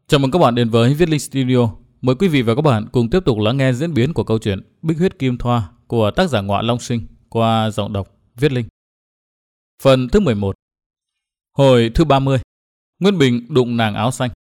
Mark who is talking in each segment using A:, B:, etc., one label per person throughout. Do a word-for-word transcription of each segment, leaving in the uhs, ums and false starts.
A: Chào mừng các bạn đến với Viết Linh Studio. Mời quý vị và các bạn cùng tiếp tục lắng nghe diễn biến của câu chuyện Bích Huyết Kim Thoa của tác giả Ngọa Long Sinh qua giọng đọc Viết Linh. Phần thứ mười một. Hồi thứ ba mươi. Nguyên Bình đụng nàng áo xanh.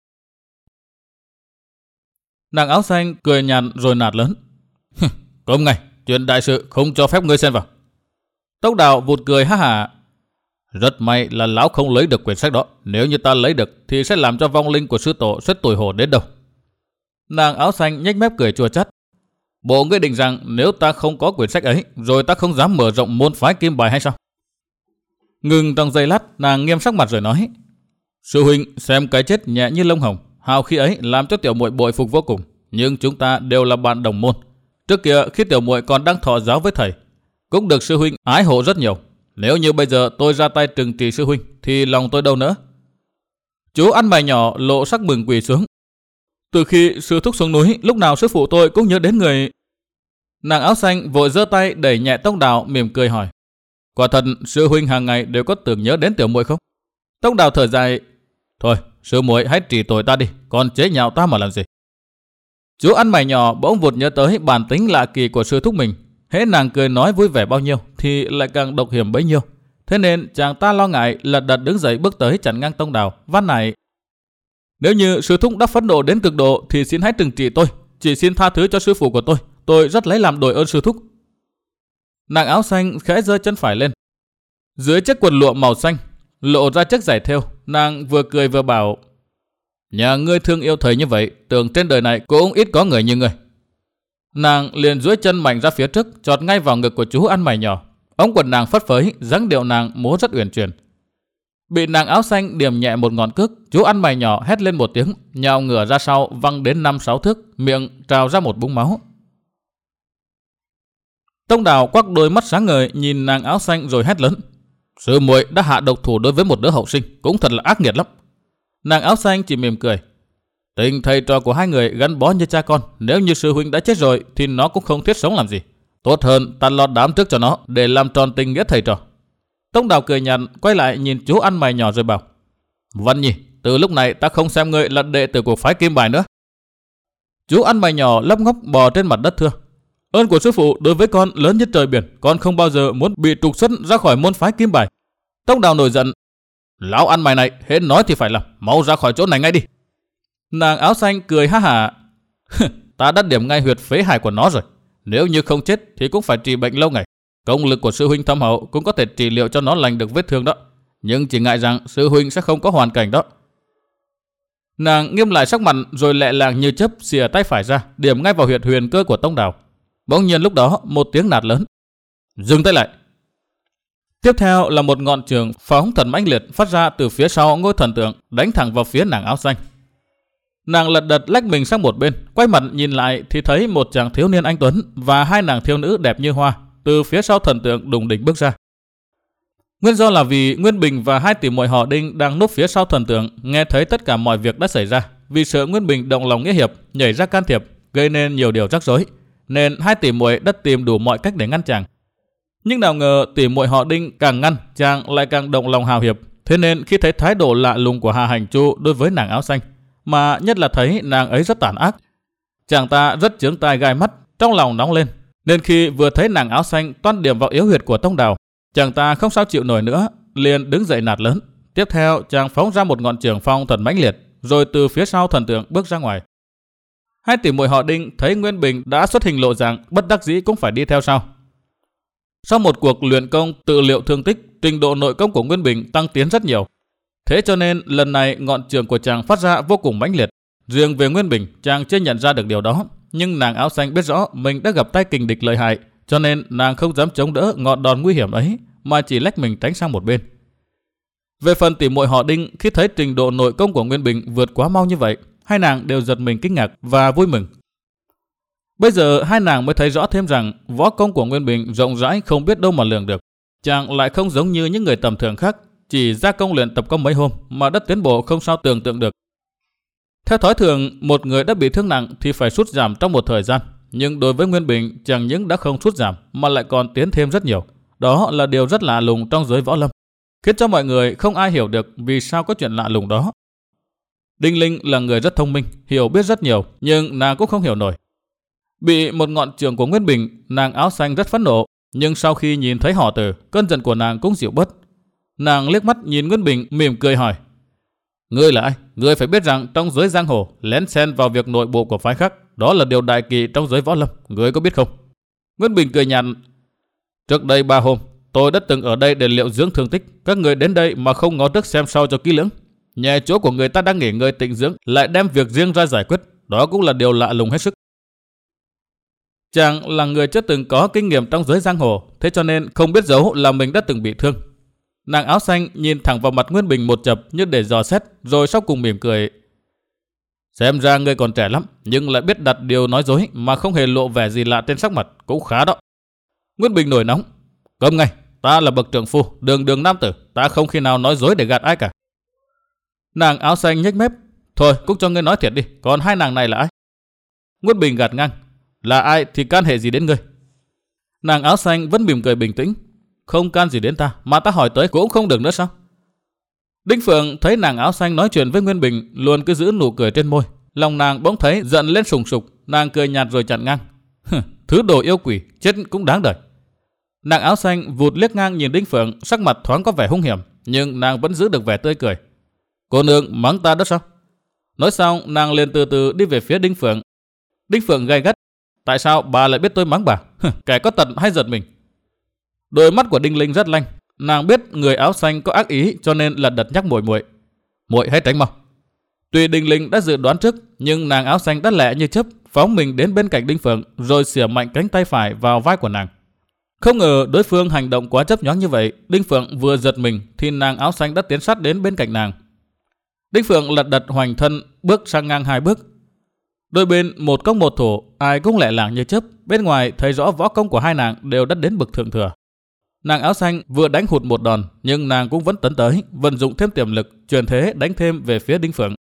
A: Nàng áo xanh cười nhạt rồi nạt lớn. Không ngay, chuyện đại sự không cho phép ngươi xen vào. Tốc Đào vụt cười ha hả. Rất may là lão không lấy được quyển sách đó. Nếu như ta lấy được thì sẽ làm cho vong linh của sư tổ rất tủi hổ đến đâu. Nàng áo xanh nhếch mép cười chua chát. Bộ ngươi định rằng nếu ta không có quyển sách ấy, rồi ta không dám mở rộng môn phái kim bài hay sao? Ngừng trong giây lát, nàng nghiêm sắc mặt rồi nói. Sư huynh xem cái chết nhẹ như lông hồng, hào khí ấy làm cho tiểu muội bội phục vô cùng. Nhưng chúng ta đều là bạn đồng môn. Trước kia khi tiểu muội còn đang thọ giáo với thầy, cũng được sư huynh ái hộ rất nhiều. Nếu như bây giờ tôi ra tay trừng trị sư huynh thì lòng tôi đâu nữa. Chú ăn mày nhỏ lộ sắc mừng quỳ xuống. Từ khi sư thúc xuống núi, lúc nào sư phụ tôi cũng nhớ đến người. Nàng áo xanh vội giơ tay đẩy nhẹ Tông Đào, mỉm cười hỏi. Quả thật sư huynh hàng ngày đều có tưởng nhớ đến tiểu muội không? Tông Đào thở dài. Thôi sư muội hãy trị tội ta đi, còn chế nhạo ta mà làm gì? Chú ăn mày nhỏ bỗng vụt nhớ tới bản tính lạ kỳ của sư thúc mình. Hễ nàng cười nói vui vẻ bao nhiêu thì lại càng độc hiểm bấy nhiêu. Thế nên chàng ta lo ngại lật đật đứng dậy bước tới chặn ngang Tông Đào, van nài. Nếu như sư thúc đã phẫn nộ đến cực độ thì xin hãy trừng trị tôi, chỉ xin tha thứ cho sư phụ của tôi, tôi rất lấy làm đội ơn sư thúc. Nàng áo xanh khẽ giơ chân phải lên. Dưới chiếc quần lụa màu xanh lộ ra chiếc giày thêu, nàng vừa cười vừa bảo. Nhà ngươi thương yêu thầy như vậy, tưởng trên đời này cũng ít có người như ngươi. Nàng liền duỗi chân mạnh ra phía trước, chọt ngay vào ngực của chú ăn mày nhỏ. Ống quần nàng phất phới, dáng điệu nàng múa rất uyển chuyển. Bị nàng áo xanh điểm nhẹ một ngọn cước, chú ăn mày nhỏ hét lên một tiếng, nhào ngửa ra sau văng đến năm sáu thước, miệng trào ra một búng máu. Tông Đào quắc đôi mắt sáng ngời nhìn nàng áo xanh rồi hét lớn. Sư muội đã hạ độc thủ đối với một đứa hậu sinh, cũng thật là ác nghiệt lắm. Nàng áo xanh chỉ mỉm cười. Tình thầy trò của hai người gắn bó như cha con, nếu như sư huynh đã chết rồi thì nó cũng không thiết sống làm gì. Tốt hơn ta lót đám trước cho nó để làm tròn tình nghĩa thầy trò. Tông Đào cười nhạt quay lại nhìn chú ăn mày nhỏ rồi bảo. Văn Nhi, từ lúc này ta không xem ngươi là đệ tử của phái kim bài nữa. Chú ăn mày nhỏ lấp ngóc bò trên mặt đất thưa. Ơn của sư phụ đối với con lớn nhất trời biển, con không bao giờ muốn bị trục xuất ra khỏi môn phái kim bài. Tông Đào nổi giận. Lão ăn mày này, hết nói thì phải làm, mau ra khỏi chỗ này ngay đi. Nàng áo xanh cười ha hả. Ta đã điểm ngay huyệt phế hài của nó rồi. Nếu như không chết thì cũng phải trị bệnh lâu ngày. Công lực của sư huynh thâm hậu cũng có thể trị liệu cho nó lành được vết thương đó. Nhưng chỉ ngại rằng sư huynh sẽ không có hoàn cảnh đó. Nàng nghiêm lại sắc mặt rồi lẹ làng như chớp xìa tay phải ra, điểm ngay vào huyệt huyền cơ của Tông Đào. Bỗng nhiên lúc đó một tiếng nạt lớn. Dừng tay lại. Tiếp theo là một ngọn trường phóng thần mãnh liệt phát ra từ phía sau ngôi thần tượng, đánh thẳng vào phía nàng áo xanh. Nàng lật đật lách mình sang một bên, quay mặt nhìn lại thì thấy một chàng thiếu niên anh tuấn và hai nàng thiếu nữ đẹp như hoa từ phía sau thần tượng đùng đỉnh bước ra. Nguyên do là vì Nguyên Bình và hai tỷ muội họ Đinh đang núp phía sau thần tượng, nghe thấy tất cả mọi việc đã xảy ra, vì sợ Nguyên Bình động lòng nghĩa hiệp nhảy ra can thiệp, gây nên nhiều điều rắc rối, nên hai tỷ muội đã tìm đủ mọi cách để ngăn chàng. Nhưng nào ngờ tỷ muội họ Đinh càng ngăn, chàng lại càng động lòng hào hiệp, thế nên khi thấy thái độ lạ lùng của Hà Hành Chu đối với nàng áo xanh, mà nhất là thấy nàng ấy rất tàn ác, chàng ta rất chướng tai gai mắt, trong lòng nóng lên. Nên khi vừa thấy nàng áo xanh toan điểm vào yếu huyệt của Tông Đào, chàng ta không sao chịu nổi nữa, liền đứng dậy nạt lớn. Tiếp theo chàng phóng ra một ngọn trường phong thần mãnh liệt, rồi từ phía sau thần tượng bước ra ngoài. Hai tỷ muội họ Đinh thấy Nguyên Bình đã xuất hình lộ dạng, bất đắc dĩ cũng phải đi theo sau. Sau một cuộc luyện công tự liệu thương tích, trình độ nội công của Nguyên Bình tăng tiến rất nhiều. Thế cho nên lần này ngọn trường của chàng phát ra vô cùng mãnh liệt. Riêng về Nguyên Bình, chàng chưa nhận ra được điều đó, nhưng nàng áo xanh biết rõ mình đã gặp tay kình địch lợi hại, cho nên nàng không dám chống đỡ ngọn đòn nguy hiểm ấy, mà chỉ lách mình tránh sang một bên. Về phần tỷ muội họ Đinh, khi thấy trình độ nội công của Nguyên Bình vượt quá mau như vậy, hai nàng đều giật mình kinh ngạc và vui mừng. Bây giờ hai nàng mới thấy rõ thêm rằng võ công của Nguyên Bình rộng rãi không biết đâu mà lường được. Chàng lại không giống như những người tầm thường khác, chỉ ra công luyện tập có mấy hôm mà đã tiến bộ không sao tưởng tượng được. Theo thói thường, một người đã bị thương nặng thì phải sút giảm trong một thời gian, nhưng đối với Nguyên Bình chẳng những đã không sút giảm mà lại còn tiến thêm rất nhiều. Đó là điều rất lạ lùng trong giới võ lâm, khiến cho mọi người không ai hiểu được vì sao có chuyện lạ lùng đó. Đinh Linh là người rất thông minh, hiểu biết rất nhiều, nhưng nàng cũng không hiểu nổi. Bị một ngọn chưởng của Nguyên Bình, nàng áo xanh rất phẫn nộ, nhưng sau khi nhìn thấy họ Từ, cơn giận của nàng cũng dịu bớt. Nàng liếc mắt nhìn Nguyên Bình, mỉm cười hỏi: "Ngươi là ai? Ngươi phải biết rằng trong giới giang hồ, lén xen vào việc nội bộ của phái khác, đó là điều đại kỵ trong giới võ lâm, ngươi có biết không?" Nguyên Bình cười nhạt: "Trước đây ba hôm, tôi đã từng ở đây để liệu dưỡng thương tích, các người đến đây mà không ngó trước xem sau cho kỹ lưỡng. Nhà chỗ của người ta đang nghỉ ngơi tịnh dưỡng, lại đem việc riêng ra giải quyết, đó cũng là điều lạ lùng hết sức." Chàng là người chưa từng có kinh nghiệm trong giới giang hồ, thế cho nên không biết giấu là mình đã từng bị thương. Nàng áo xanh nhìn thẳng vào mặt Nguyên Bình một chập như để dò xét, rồi sau cùng mỉm cười: "Xem ra ngươi còn trẻ lắm, nhưng lại biết đặt điều nói dối mà không hề lộ vẻ gì lạ trên sắc mặt, cũng khá đó." Nguyên Bình nổi nóng: "Câm ngay, ta là bậc trưởng phu, đường đường nam tử, ta không khi nào nói dối để gạt ai cả." Nàng áo xanh nhếch mép: "Thôi, cũng cho ngươi nói thiệt đi, còn hai nàng này là ai?" Nguyên Bình gạt ngang: "Là ai thì can hệ gì đến ngươi?" Nàng áo xanh vẫn mỉm cười bình tĩnh: "Không can gì đến ta, mà ta hỏi tới cũng không được nữa sao?" Đinh Phượng thấy nàng áo xanh nói chuyện với Nguyên Bình, luôn cứ giữ nụ cười trên môi, lòng nàng bỗng thấy giận lên sùng sục, nàng cười nhạt rồi chặn ngang: "Thứ đồ yêu quỷ, chết cũng đáng đời." Nàng áo xanh vụt liếc ngang nhìn Đinh Phượng, sắc mặt thoáng có vẻ hung hiểm, nhưng nàng vẫn giữ được vẻ tươi cười: "Cô nương mắng ta đó sao?" Nói xong, nàng liền từ từ đi về phía Đinh Phượng. Đinh Phượng gay gắt: "Tại sao bà lại biết tôi mắng bà? Kẻ có tật hay giật mình?" Đôi mắt của Đinh Linh rất lanh, nàng biết người áo xanh có ác ý cho nên lật đật nhắc muội muội: "Muội hãy tránh mau." Tuy Đinh Linh đã dự đoán trước, nhưng nàng áo xanh đã lẹ như chớp phóng mình đến bên cạnh Đinh Phượng, rồi xỉa mạnh cánh tay phải vào vai của nàng. Không ngờ đối phương hành động quá chớp nhoáng như vậy, Đinh Phượng vừa giật mình thì nàng áo xanh đã tiến sát đến bên cạnh nàng. Đinh Phượng lật đật hoành thân bước sang ngang hai bước. Đôi bên một công một thủ, ai cũng lẹ làng như chớp, bên ngoài thấy rõ võ công của hai nàng đều đã đến bậc thượng thừa. Nàng áo xanh vừa đánh hụt một đòn, nhưng nàng cũng vẫn tấn tới, vận dụng thêm tiềm lực, chuyển thế đánh thêm về phía Đinh Phượng.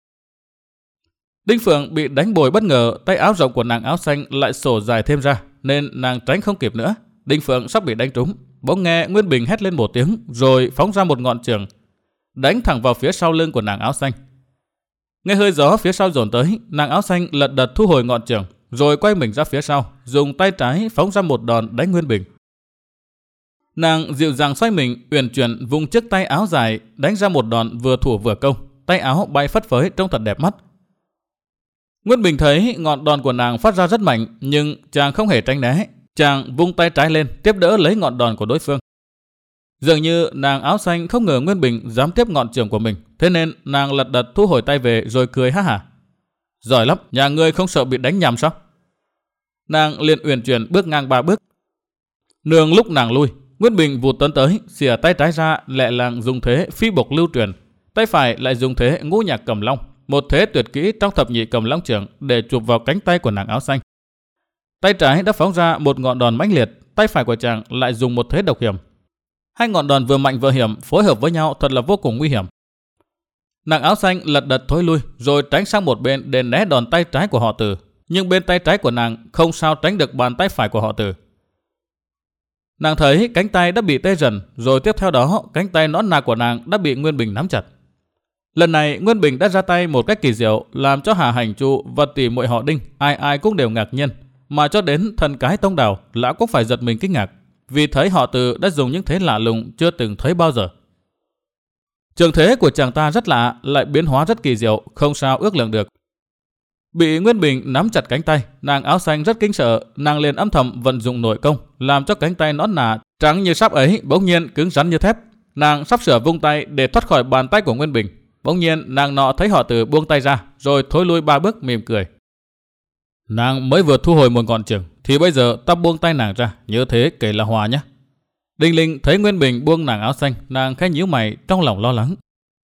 A: Đinh Phượng bị đánh bồi bất ngờ, tay áo rộng của nàng áo xanh lại xổ dài thêm ra, nên nàng tránh không kịp nữa. Đinh Phượng sắp bị đánh trúng, bỗng nghe Nguyên Bình hét lên một tiếng, rồi phóng ra một ngọn chưởng, đánh thẳng vào phía sau lưng của nàng áo xanh. Nghe hơi gió phía sau dồn tới, nàng áo xanh lật đật thu hồi ngọn chưởng, rồi quay mình ra phía sau, dùng tay trái phóng ra một đòn đánh Nguyên Bình. Nàng dịu dàng xoay mình, uyển chuyển vùng chiếc tay áo dài đánh ra một đòn vừa thủ vừa công, tay áo bay phất phới trông thật đẹp mắt. Nguyên Bình thấy ngọn đòn của nàng phát ra rất mạnh, nhưng chàng không hề tránh né, chàng vung tay trái lên tiếp đỡ lấy ngọn đòn của đối phương. Dường như nàng áo xanh không ngờ Nguyên Bình dám tiếp ngọn chưởng của mình, thế nên nàng lật đật thu hồi tay về rồi cười ha hả: "Giỏi lắm, nhà ngươi không sợ bị đánh nhầm sao?" Nàng liền uyển chuyển bước ngang ba bước. Nương lúc nàng lui, Nguyên Bình vụt tấn tới, xìa tay trái ra lẹ làng dùng thế phi bộc lưu truyền, tay phải lại dùng thế ngũ nhạc cầm long, một thế tuyệt kỹ trong thập nhị cầm long chưởng để chụp vào cánh tay của nàng áo xanh. Tay trái đã phóng ra một ngọn đòn mãnh liệt, tay phải của chàng lại dùng một thế độc hiểm. Hai ngọn đòn vừa mạnh vừa hiểm phối hợp với nhau thật là vô cùng nguy hiểm. Nàng áo xanh lật đật thối lui rồi tránh sang một bên để né đòn tay trái của họ Từ, nhưng bên tay trái của nàng không sao tránh được bàn tay phải của họ Từ. Nàng thấy cánh tay đã bị tê dần, rồi tiếp theo đó cánh tay nõn nà của nàng đã bị Nguyên Bình nắm chặt. Lần này Nguyên Bình đã ra tay một cách kỳ diệu, làm cho Hà Hành Chu và tỷ muội họ Đinh ai ai cũng đều ngạc nhiên, mà cho đến thần cái Tông Đào lão cũng phải giật mình kinh ngạc, vì thấy họ Từ đã dùng những thế lạ lùng chưa từng thấy bao giờ. Trường thế của chàng ta rất lạ, lại biến hóa rất kỳ diệu, không sao ước lượng được. Bị Nguyên Bình nắm chặt cánh tay, nàng áo xanh rất kinh sợ, nàng liền âm thầm vận dụng nội công, làm cho cánh tay nõn nà trắng như sáp ấy bỗng nhiên cứng rắn như thép. Nàng sắp sửa vung tay để thoát khỏi bàn tay của Nguyên Bình, bỗng nhiên nàng nọ thấy họ Từ buông tay ra, rồi thối lui ba bước mỉm cười: "Nàng mới vừa thu hồi một ngọn chưởng, thì bây giờ ta buông tay nàng ra, như thế kể là hòa nhé." Đinh Linh thấy Nguyên Bình buông nàng áo xanh, nàng khẽ nhíu mày trong lòng lo lắng.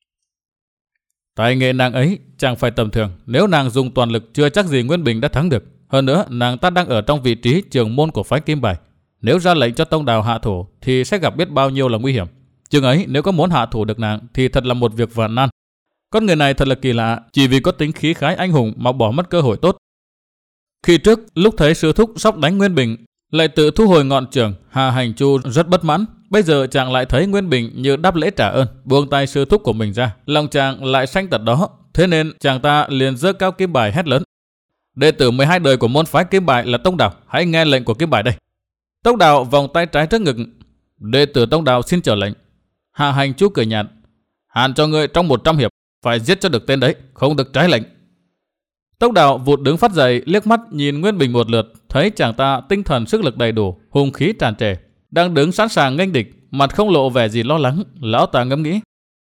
A: Tài nghệ nàng ấy chẳng phải tầm thường, nếu nàng dùng toàn lực chưa chắc gì Nguyên Bình đã thắng được. Hơn nữa nàng ta đang ở trong vị trí trưởng môn của phái Kim Bài, nếu ra lệnh cho Tông Đào hạ thủ thì sẽ gặp biết bao nhiêu là nguy hiểm. Chừng ấy nếu có muốn hạ thủ được nàng thì thật là một việc vạn nan. Con người này thật là kỳ lạ, chỉ vì có tính khí khái anh hùng mà bỏ mất cơ hội tốt. Khi trước lúc thấy sư thúc sắp đánh Nguyên Bình lại tự thu hồi ngọn chưởng, Hà Hành Chu rất bất mãn, Bây giờ chàng lại thấy Nguyên Bình như đáp lễ trả ơn, buông tay sư thúc của mình ra, lòng chàng lại sanh tật đó, thế nên chàng ta liền giơ cao kim bài hét lớn: đệ tử mười hai đời của môn phái Kim Bài là Tông Đào, hãy nghe lệnh của Kim Bài đây. Tông Đào vòng tay trái trước ngực: đệ tử Tông Đào xin chờ lệnh. Hạ Hành Chu cười nhạt: hạn cho ngươi trong một trăm hiệp, phải giết cho được tên đấy, không được trái lệnh. Tông Đào vụt đứng phát dậy, liếc mắt nhìn Nguyên Bình một lượt, thấy chàng ta tinh thần sức lực đầy đủ, hùng khí tràn trề, đang đứng sẵn sàng nghênh địch, mặt không lộ vẻ gì lo lắng. Lão ta ngẫm nghĩ: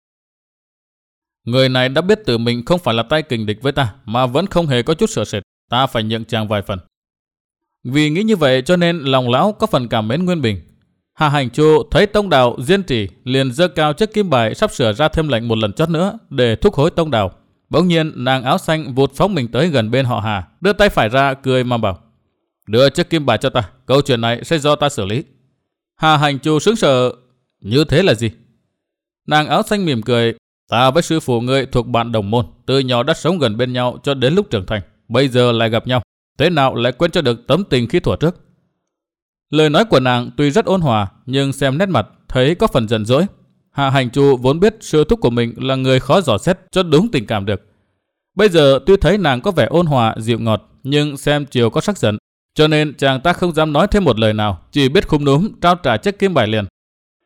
A: người này đã biết tự mình không phải là tay kình địch với ta, mà vẫn không hề có chút sợ sệt, ta phải nhượng chàng vài phần. Vì nghĩ như vậy cho nên lòng lão có phần cảm mến Nguyên Bình. Hạ Hành Chu thấy Tông Đào diên trì, liền giơ cao chiếc kim bài, sắp sửa ra thêm lệnh một lần chót nữa để thúc hối Tông Đào. Bỗng nhiên nàng áo xanh vụt phóng mình tới gần bên họ Hà, đưa tay phải ra cười mà bảo: đưa chiếc kim bài cho ta, câu chuyện này sẽ do ta xử lý. Hạ Hành Chu sững sờ: như thế là gì? Nàng áo xanh mỉm cười: ta với sư phụ ngươi thuộc bạn đồng môn, từ nhỏ đã sống gần bên nhau cho đến lúc trưởng thành, bây giờ lại gặp nhau, thế nào lại quên cho được tấm tình khi thuở trước. Lời nói của nàng tuy rất ôn hòa, nhưng xem nét mặt thấy có phần giận dỗi. Hạ Hành Chu vốn biết sư thúc của mình là người khó dò xét cho đúng tình cảm được. Bây giờ tuy thấy nàng có vẻ ôn hòa dịu ngọt, nhưng xem chiều có sắc giận, cho nên chàng ta không dám nói thêm một lời nào, chỉ biết khúm núm trao trả chiếc kim bài liền.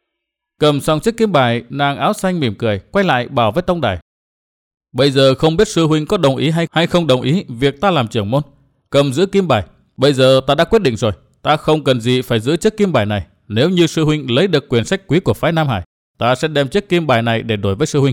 A: Cầm xong chiếc kim bài, nàng áo xanh mỉm cười, quay lại bảo với Tông Đài: bây giờ không biết sư huynh có đồng ý hay hay không đồng ý việc ta làm trưởng môn. Cầm giữ kim bài, bây giờ ta đã quyết định rồi, ta không cần gì phải giữ chiếc kim bài này. Nếu như sư huynh lấy được quyển sách quý của phái Nam Hải, ta sẽ đem chiếc kim bài này để đổi với sư huynh.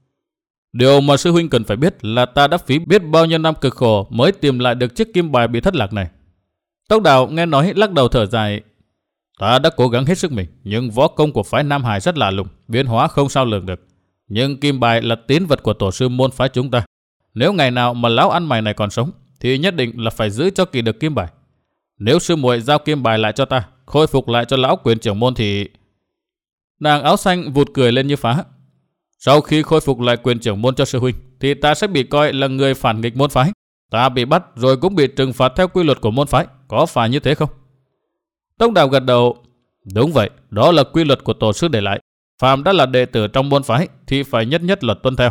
A: Điều mà sư huynh cần phải biết là ta đã phí biết bao nhiêu năm cực khổ mới tìm lại được chiếc kim bài bị thất lạc này. Tông Đào nghe nói lắc đầu thở dài: ta đã cố gắng hết sức mình, nhưng võ công của phái Nam Hải rất lạ lùng, biến hóa không sao lường được. Nhưng kim bài là tín vật của tổ sư môn phái chúng ta. Nếu ngày nào mà lão ăn mày này còn sống, thì nhất định là phải giữ cho kỳ được kim bài. Nếu sư muội giao kim bài lại cho ta, khôi phục lại cho lão quyền trưởng môn thì... Nàng áo xanh vụt cười lên như phá: sau khi khôi phục lại quyền trưởng môn cho sư huynh, thì ta sẽ bị coi là người phản nghịch môn phái. Ta bị bắt rồi cũng bị trừng phạt theo quy luật của môn phái, có phải như thế không? Tông Đào gật đầu: đúng vậy, đó là quy luật của tổ sư để lại. Phàm đã là đệ tử trong môn phái thì phải nhất nhất luật tuân theo.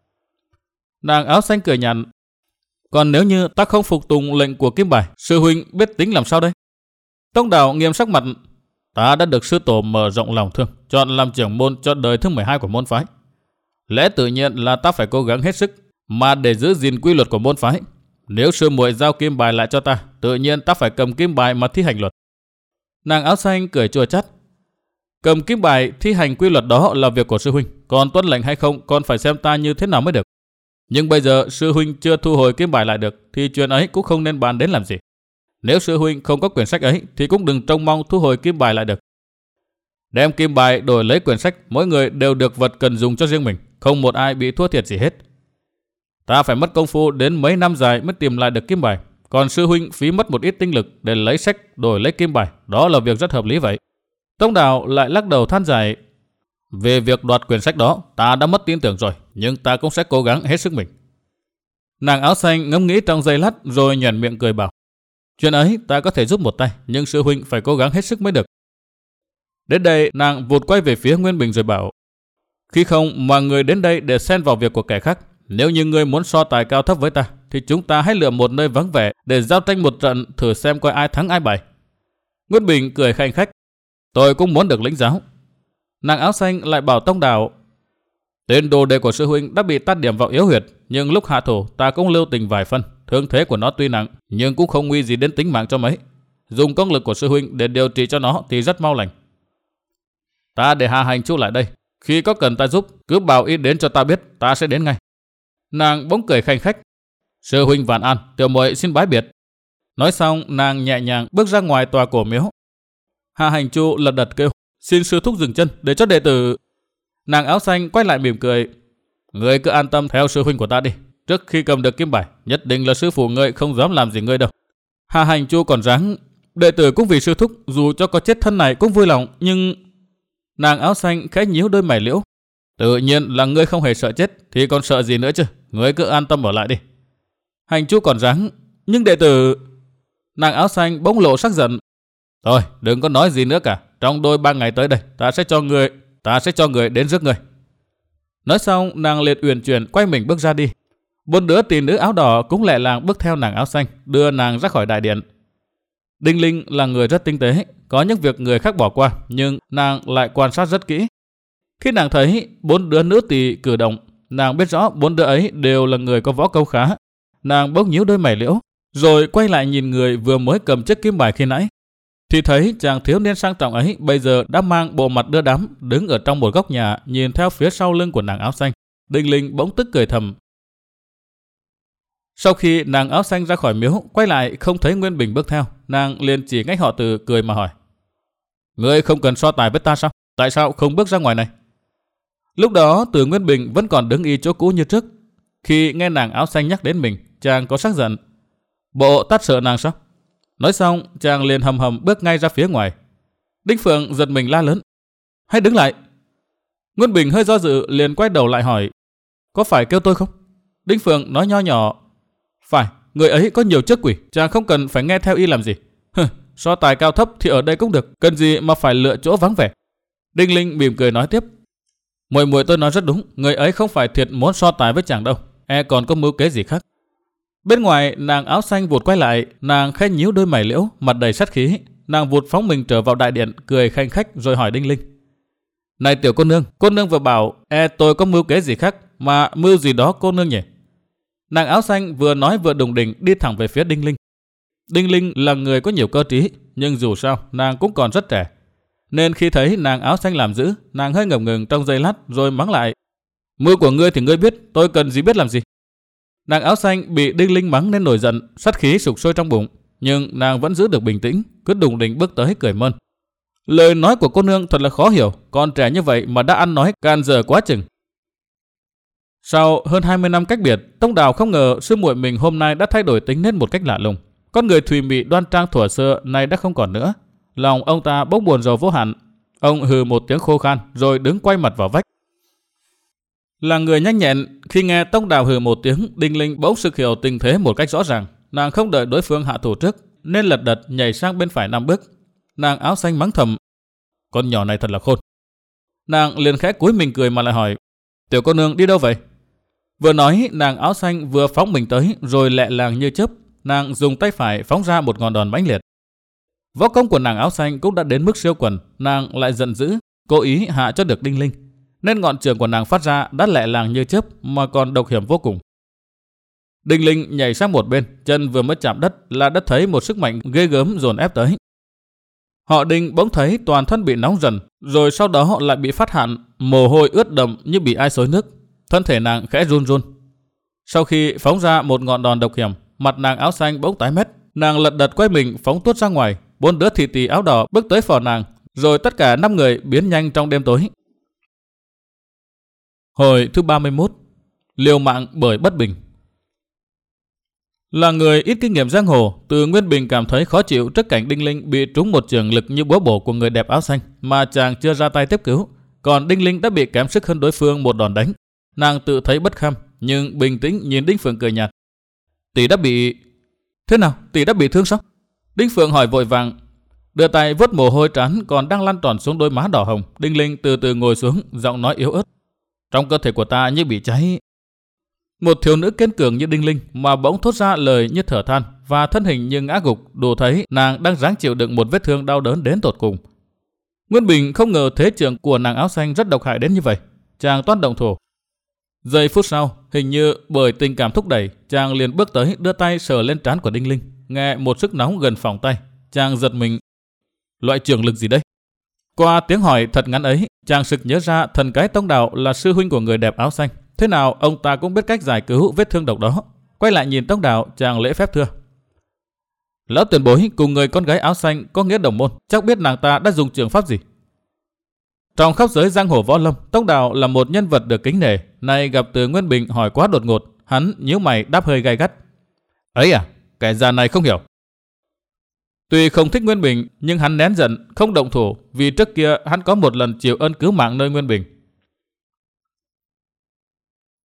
A: Nàng áo xanh cười nhạt: còn nếu như ta không phục tùng lệnh của kim bài, sư huynh biết tính làm sao đây? Tông Đào nghiêm sắc mặt: ta đã được sư tổ mở rộng lòng thương, chọn làm trưởng môn cho đời thứ mười hai của môn phái. Lẽ tự nhiên là ta phải cố gắng hết sức mà để giữ gìn quy luật của môn phái. Nếu sư muội giao kim bài lại cho ta, tự nhiên ta phải cầm kim bài mà thi hành luật. Nàng áo xanh cười chua chát: cầm kim bài thi hành quy luật đó là việc của sư huynh, còn tuân lệnh hay không còn phải xem ta như thế nào mới được. Nhưng bây giờ sư huynh chưa thu hồi kim bài lại được, thì chuyện ấy cũng không nên bàn đến làm gì. Nếu sư huynh không có quyển sách ấy thì cũng đừng trông mong thu hồi kim bài lại được. Đem kim bài đổi lấy quyển sách, mỗi người đều được vật cần dùng cho riêng mình, không một ai bị thua thiệt gì hết. Ta phải mất công phu đến mấy năm dài mới tìm lại được kim bài, còn sư huynh phí mất một ít tinh lực để lấy sách đổi lấy kim bài, đó là việc rất hợp lý vậy. Tông Đào lại lắc đầu than dài: về việc đoạt quyển sách đó, ta đã mất tin tưởng rồi, nhưng ta cũng sẽ cố gắng hết sức mình. Nàng áo xanh ngẫm nghĩ trong giây lát rồi nhoẻn miệng cười bảo: chuyện ấy ta có thể giúp một tay, nhưng sư huynh phải cố gắng hết sức mới được. Đến đây nàng vụt quay về phía Nguyên Bình rồi bảo: khi không mà người đến đây để xen vào việc của kẻ khác, nếu như ngươi muốn so tài cao thấp với ta, thì chúng ta hãy lựa một nơi vắng vẻ để giao tranh một trận, thử xem coi ai thắng ai bại. Nguyên Bình cười khanh khách: tôi cũng muốn được lĩnh giáo. Nàng áo xanh lại bảo Tông Đào: tên đồ đệ của sư huynh đã bị tát điểm vào yếu huyệt, nhưng lúc hạ thủ ta cũng lưu tình vài phân. Thương thế của nó tuy nặng, nhưng cũng không nguy gì đến tính mạng cho mấy. Dùng công lực của sư huynh để điều trị cho nó thì rất mau lành. Ta để Hạ Hành Chu lại đây, khi có cần ta giúp, cứ bảo y đến cho ta biết, ta sẽ đến ngay. Nàng bỗng cười khanh khách: sư huynh vạn an, tiểu muội xin bái biệt. Nói xong nàng nhẹ nhàng bước ra ngoài tòa cổ miếu. Hạ Hành Chu lật đật kêu: xin sư thúc dừng chân để cho đệ tử. Nàng áo xanh quay lại mỉm cười: ngươi cứ an tâm theo sư huynh của ta đi. Trước khi cầm được kim bài, nhất định là sư phụ ngươi không dám làm gì ngươi đâu. Hạ Hành Chu còn ráng: đệ tử cũng vì sư thúc, dù cho có chết thân này cũng vui lòng, nhưng... Nàng áo xanh khẽ nhíu đôi mày liễu: tự nhiên là ngươi không hề sợ chết, thì còn sợ gì nữa chứ, ngươi cứ an tâm ở lại đi. Hành Chu còn ráng: nhưng đệ tử... Nàng áo xanh bỗng lộ sắc giận: thôi đừng có nói gì nữa cả, trong đôi ba ngày tới đây, ta sẽ cho người, ta sẽ cho người đến rước người. Nói xong, nàng liền uyển chuyển quay mình bước ra đi. Bốn đứa tỷ nữ áo đỏ cũng lẹ làng bước theo nàng áo xanh, đưa nàng ra khỏi đại điện. Đinh Linh là người rất tinh tế, có những việc người khác bỏ qua, nhưng nàng lại quan sát rất kỹ. Khi nàng thấy bốn đứa nữ tỳ cử động, nàng biết rõ bốn đứa ấy đều là người có võ công khá. Nàng bỗng nhíu đôi mày liễu, rồi quay lại nhìn người vừa mới cầm chiếc kim bài khi nãy. Thì thấy chàng thiếu niên sang trọng ấy bây giờ đã mang bộ mặt đưa đám, đứng ở trong một góc nhà, nhìn theo phía sau lưng của nàng áo xanh. Đinh Linh bỗng tức cười thầm. Sau khi nàng áo xanh ra khỏi miếu, quay lại không thấy Nguyên Bình bước theo, nàng liền chỉ ngách họ Từ cười mà hỏi: Ngươi không cần so tài với ta sao? Tại sao không bước ra ngoài này? Lúc đó Từ Nguyên Bình vẫn còn đứng y chỗ cũ như trước. Khi nghe nàng áo xanh nhắc đến mình, chàng có sắc giận. Bộ tát sợ nàng sao? Nói xong, chàng liền hầm hầm bước ngay ra phía ngoài. Đinh Phượng giật mình la lớn: Hãy đứng lại! Nguyên Bình hơi do dự liền quay đầu lại hỏi: Có phải kêu tôi không? Đinh Phượng nói nho nhỏ: Phải, người ấy có nhiều chức quỷ, chàng không cần phải nghe theo y làm gì. Hừ, so tài cao thấp thì ở đây cũng được, cần gì mà phải lựa chỗ vắng vẻ. Đinh Linh mỉm cười nói tiếp: Muội muội tôi nói rất đúng, người ấy không phải thiệt muốn so tài với chàng đâu, e còn có mưu kế gì khác. Bên ngoài, nàng áo xanh vụt quay lại, nàng khẽ nhíu đôi mày liễu, mặt đầy sát khí. Nàng vụt phóng mình trở vào đại điện, cười khanh khách rồi hỏi Đinh Linh: Này tiểu cô nương, cô nương vừa bảo e tôi có mưu kế gì khác, mà mưu gì đó cô nương nhỉ? Nàng áo xanh vừa nói vừa đùng đỉnh đi thẳng về phía Đinh Linh. Đinh Linh là người có nhiều cơ trí, nhưng dù sao nàng cũng còn rất trẻ, nên khi thấy nàng áo xanh làm dữ, nàng hơi ngập ngừng trong giây lát rồi mắng lại: Mưu của ngươi thì ngươi biết, tôi cần gì biết làm gì? Nàng áo xanh bị Đinh Linh mắng nên nổi giận, sát khí sục sôi trong bụng, nhưng nàng vẫn giữ được bình tĩnh, cứ đùng đỉnh bước tới cười mơn: Lời nói của cô nương thật là khó hiểu, còn trẻ như vậy mà đã ăn nói can dở quá chừng. Sau hơn hai mươi năm cách biệt, Tông Đào không ngờ sư muội mình hôm nay đã thay đổi tính nết một cách lạ lùng. Con người thùy mị đoan trang thuở xưa nay đã không còn nữa. Lòng ông ta bỗng buồn rầu vô hạn. Ông hừ một tiếng khô khan rồi đứng quay mặt vào vách. Là người nhanh nhẹn, khi nghe Tông Đào hừ một tiếng, Đinh Linh bỗng sực hiểu tình thế một cách rõ ràng. Nàng không đợi đối phương hạ thủ trước, nên lật đật nhảy sang bên phải năm bước. Nàng áo xanh mắng thầm: Con nhỏ này thật là khôn. Nàng liền khẽ cúi mình cười mà lại hỏi: Tiểu cô nương đi đâu vậy? Vừa nói, nàng áo xanh vừa phóng mình tới, rồi lẹ làng như chớp, nàng dùng tay phải phóng ra một ngọn đòn mãnh liệt. Võ công của nàng áo xanh cũng đã đến mức siêu quần, nàng lại giận dữ, cố ý hạ cho được Đinh Linh, nên ngọn chưởng của nàng phát ra đã lẹ làng như chớp mà còn độc hiểm vô cùng. Đinh Linh nhảy sang một bên, chân vừa mới chạm đất là đã thấy một sức mạnh ghê gớm dồn ép tới. Họ Đinh bỗng thấy toàn thân bị nóng dần, rồi sau đó họ lại bị phát hạn, mồ hôi ướt đẫm như bị ai xối nước. Thân thể nàng khẽ run run. Sau khi phóng ra một ngọn đòn độc hiểm, mặt nàng áo xanh bỗng tái mét, nàng lật đật quay mình phóng tuốt ra ngoài. Bốn đứa thị tỳ áo đỏ bước tới phò nàng, rồi tất cả năm người biến nhanh trong đêm tối. Hồi thứ ba mươi mốt, liều mạng bởi bất bình. Là người ít kinh nghiệm giang hồ, Từ Nguyên Bình cảm thấy khó chịu trước cảnh Đinh Linh bị trúng một chưởng lực như búa bổ của người đẹp áo xanh mà chàng chưa ra tay tiếp cứu, còn Đinh Linh đã bị kém sức hơn đối phương một đòn đánh. Nàng tự thấy bất kham, nhưng bình tĩnh nhìn Đinh Phượng cười nhạt. Tỷ đã bị... Thế nào? Tỷ đã bị thương sao? Đinh Phượng hỏi vội vàng. Đưa tay vuốt mồ hôi trán còn đang lăn tròn xuống đôi má đỏ hồng. Đinh Linh từ từ ngồi xuống, giọng nói yếu ớt. Trong cơ thể của ta như bị cháy. Một thiếu nữ kiên cường như Đinh Linh mà bỗng thốt ra lời như thở than, và thân hình như ngã gục, đủ thấy nàng đang ráng chịu đựng một vết thương đau đớn đến tột cùng. Nguyên Bình không ngờ thế trưởng của nàng áo xanh rất độc hại đến như vậy. Chàng toan động thủ. Giây phút sau, hình như bởi tình cảm thúc đẩy, chàng liền bước tới đưa tay sờ lên trán của Đinh Linh. Nghe một sức nóng gần phỏng tay, chàng giật mình. Loại trưởng lực gì đây? Qua tiếng hỏi thật ngắn ấy, chàng sực nhớ ra thần cái Tông Đào là sư huynh của người đẹp áo xanh. Thế nào ông ta cũng biết cách giải cứu vết thương độc đó. Quay lại nhìn Tông Đào, chàng lễ phép thưa. Lão tiền bối cùng người con gái áo xanh có nghĩa đồng môn, chắc biết nàng ta đã dùng trường pháp gì. Trong khắp giới giang hồ võ lâm, Tông Đào là một nhân vật được kính nể. Nay gặp Từ Nguyên Bình hỏi quá đột ngột, hắn nhíu mày đáp hơi gay gắt. Ấy à, kẻ già này không hiểu. Tuy không thích Nguyên Bình, nhưng hắn nén giận, không động thủ, vì trước kia hắn có một lần chịu ơn cứu mạng nơi Nguyên Bình.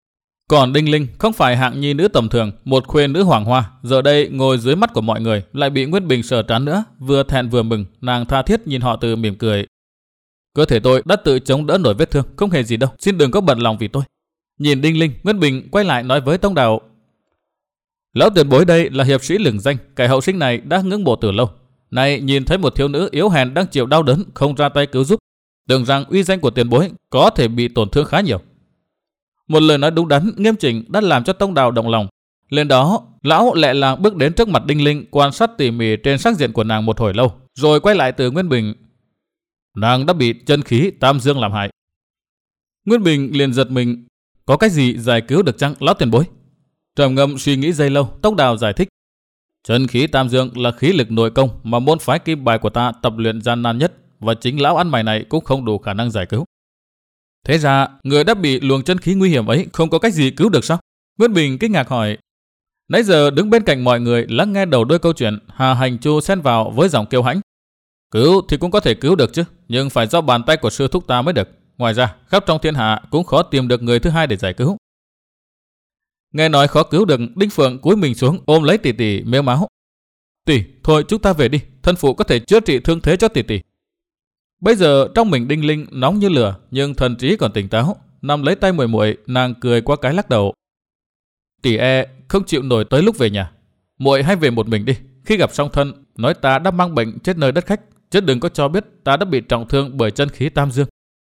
A: Còn Đinh Linh không phải hạng nhi nữ tầm thường, một khuê nữ hoàng hoa, giờ đây ngồi dưới mắt của mọi người, lại bị Nguyên Bình sờ trán nữa, vừa thẹn vừa mừng, nàng tha thiết nhìn họ Từ mỉm cười. Cơ thể tôi đã tự chống đỡ nổi vết thương, không hề gì đâu, xin đừng có bận lòng vì tôi. Nhìn Đinh Linh, Nguyên Bình quay lại nói với Tông Đào. Lão tiền bối đây là hiệp sĩ lừng danh, kẻ hậu sinh này đã ngưỡng mộ từ lâu. Nay nhìn thấy một thiếu nữ yếu hèn đang chịu đau đớn, không ra tay cứu giúp, tưởng rằng uy danh của tiền bối có thể bị tổn thương khá nhiều. Một lời nói đúng đắn, nghiêm chỉnh đã làm cho Tông Đào động lòng. Lên đó, lão lẹ làng bước đến trước mặt Đinh Linh, quan sát tỉ mỉ trên sắc diện của nàng một hồi lâu, rồi quay lại từ Nguyên Bình. Nàng đã bị chân khí tam dương làm hại. Nguyên Bình liền giật mình, có cái gì giải cứu được chăng lão tiền bối? Trầm ngâm suy nghĩ giây lâu, Tông Đào giải thích. Chân khí tam dương là khí lực nội công mà môn phái Kim Bài của ta tập luyện gian nan nhất, và chính lão ăn mày này cũng không đủ khả năng giải cứu. Thế ra, người đã bị luồng chân khí nguy hiểm ấy không có cách gì cứu được sao? Nguyên Bình kinh ngạc hỏi. Nãy giờ đứng bên cạnh mọi người lắng nghe đầu đuôi câu chuyện, Hà Hành Chu xen vào với giọng kiêu hãnh. Cứu thì cũng có thể cứu được chứ, nhưng phải do bàn tay của sư thúc ta mới được. Ngoài ra, khắp trong thiên hạ cũng khó tìm được người thứ hai để giải cứu. Nghe nói khó cứu được, Đinh Phượng cúi mình xuống ôm lấy tỷ tỷ mếu máo. Tỷ, thôi chúng ta về đi, thân phụ có thể chữa trị thương thế cho tỷ tỷ. Bây giờ trong mình Đinh Linh nóng như lửa, nhưng thần trí còn tỉnh táo, nằm lấy tay muội muội, nàng cười qua cái lắc đầu. Tỷ e không chịu nổi tới lúc về nhà, muội hãy về một mình đi. Khi gặp song thân, nói ta đã mang bệnh chết nơi đất khách, chứ đừng có cho biết ta đã bị trọng thương bởi chân khí tam dương.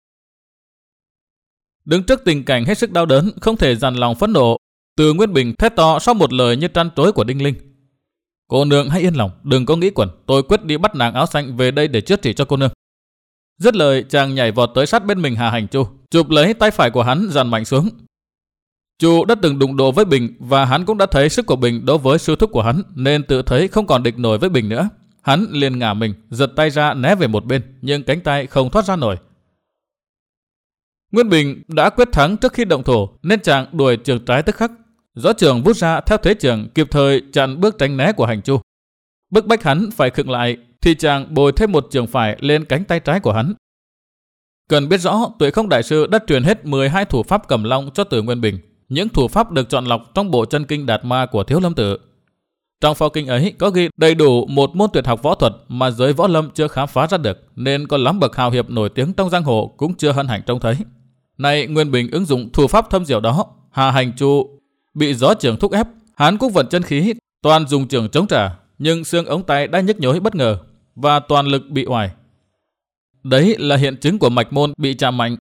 A: Đứng trước tình cảnh hết sức đau đớn, không thể dằn lòng phẫn nộ, Từ Nguyên Bình thét to sau một lời như trăn trối của Đinh Linh. Cô nương hãy yên lòng, đừng có nghĩ quẩn, tôi quyết đi bắt nàng áo xanh về đây để chữa trị cho cô nương. Dứt lời, chàng nhảy vọt tới sát bên mình Hà Hành Chu, chụp lấy tay phải của hắn dàn mạnh xuống. Chu đã từng đụng độ với Bình, và hắn cũng đã thấy sức của Bình đối với sư thúc của hắn, nên tự thấy không còn địch nổi với Bình nữa. Hắn liền ngả mình, giật tay ra né về một bên, nhưng cánh tay không thoát ra nổi. Nguyên Bình đã quyết thắng trước khi động thủ, nên chàng đuổi trường trái tức khắc. Gió trường vút ra theo thế trường, kịp thời chặn bước tránh né của Hành Chu. Bức bách hắn phải khựng lại, thì chàng bồi thêm một trường phải lên cánh tay trái của hắn. Cần biết rõ, Tuệ Không Đại Sư đã truyền hết mười hai thủ pháp cầm long cho Từ Nguyên Bình. Những thủ pháp được chọn lọc trong bộ chân kinh Đạt Ma của Thiếu Lâm Tự. Trong phao kinh ấy có ghi đầy đủ một môn tuyệt học võ thuật mà giới võ lâm chưa khám phá ra được, nên có lắm bậc hào hiệp nổi tiếng trong giang hồ cũng chưa hân hạnh trông thấy. Nay Nguyên Bình ứng dụng thủ pháp thâm diệu đó, Hà Hành Chu bị gió trường thúc ép, hắn cũng vận chân khí, toàn dùng trường chống trả, nhưng xương ống tay đã nhức nhối bất ngờ và toàn lực bị oải. Đấy là hiện chứng của mạch môn bị chạm mạnh.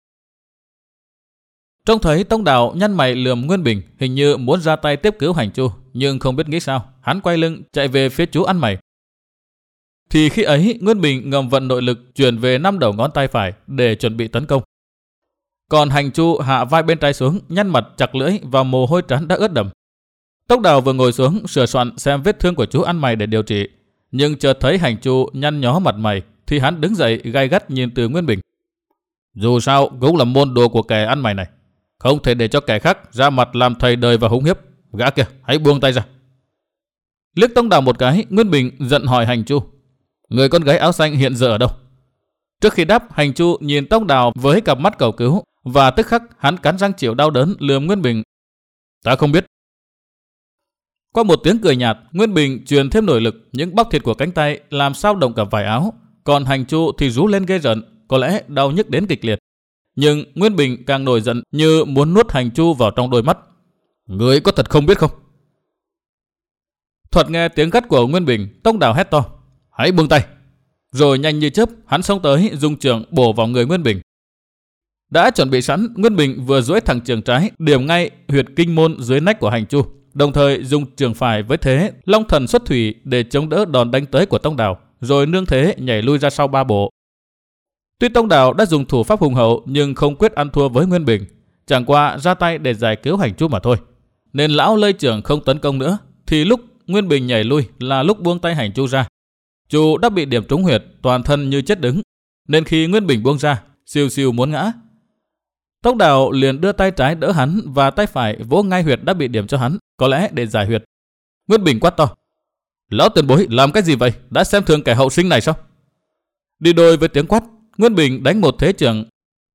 A: Trông thấy Tông Đào nhăn mày lườm Nguyên Bình, hình như muốn ra tay tiếp cứu Hành Chu, nhưng không biết nghĩ sao, hắn quay lưng chạy về phía chú ăn mày. Thì khi ấy, Nguyên Bình ngầm vận nội lực chuyển về năm đầu ngón tay phải để chuẩn bị tấn công. Còn Hành Chu hạ vai bên trái xuống, nhăn mặt chặt lưỡi và mồ hôi trán đã ướt đẫm. Tông Đào vừa ngồi xuống sửa soạn xem vết thương của chú ăn mày để điều trị, nhưng chợt thấy Hành Chu nhăn nhó mặt mày, thì hắn đứng dậy gay gắt nhìn Từ Nguyên Bình. Dù sao cũng là môn đồ của kẻ ăn mày này, không thể để cho kẻ khác ra mặt làm thầy đời và hung hiếp. Gã kia, hãy buông tay ra. Liếc Tông Đào một cái, Nguyên Bình giận hỏi Hành Chu, người con gái áo xanh hiện giờ ở đâu? Trước khi đáp, Hành Chu nhìn Tông Đào với cặp mắt cầu cứu, và tức khắc hắn cắn răng chịu đau đớn lườm Nguyên Bình. Ta không biết. Qua một tiếng cười nhạt, Nguyên Bình truyền thêm nội lực, những bắp thịt của cánh tay làm sao động cả vải áo, còn Hành Chu thì rú lên ghê rợn, có lẽ đau nhức đến kịch liệt. Nhưng Nguyên Bình càng nổi giận, như muốn nuốt Hành Chu vào trong đôi mắt. Ngươi có thật không biết không? Thuật nghe tiếng gắt của Nguyên Bình, Tông Đào hét to, hãy buông tay. Rồi nhanh như chớp, hắn xông tới dùng trường bổ vào người Nguyên Bình. Đã chuẩn bị sẵn, Nguyên Bình vừa duỗi thẳng trường trái, điểm ngay huyệt kinh môn dưới nách của Hành Chu, đồng thời dùng trường phải với thế long thần xuất thủy để chống đỡ đòn đánh tới của Tông Đào, rồi nương thế nhảy lui ra sau ba bộ. Tuy Tông Đào đã dùng thủ pháp hùng hậu, nhưng không quyết ăn thua với Nguyên Bình, chẳng qua ra tay để giải cứu Hành Chu mà thôi. Nên lão lơi trưởng không tấn công nữa, thì lúc Nguyên Bình nhảy lui là lúc buông tay Hành Chu ra. Chu đã bị điểm trúng huyệt, toàn thân như chết đứng, nên khi Nguyên Bình buông ra, siêu siêu muốn ngã. Tông Đào liền đưa tay trái đỡ hắn và tay phải vỗ ngay huyệt đã bị điểm cho hắn, có lẽ để giải huyệt. Nguyên Bình quát to, lão tiền bối làm cái gì vậy? Đã xem thường kẻ hậu sinh này sao? Đi đôi với tiếng quát, Nguyên Bình đánh một thế trưởng,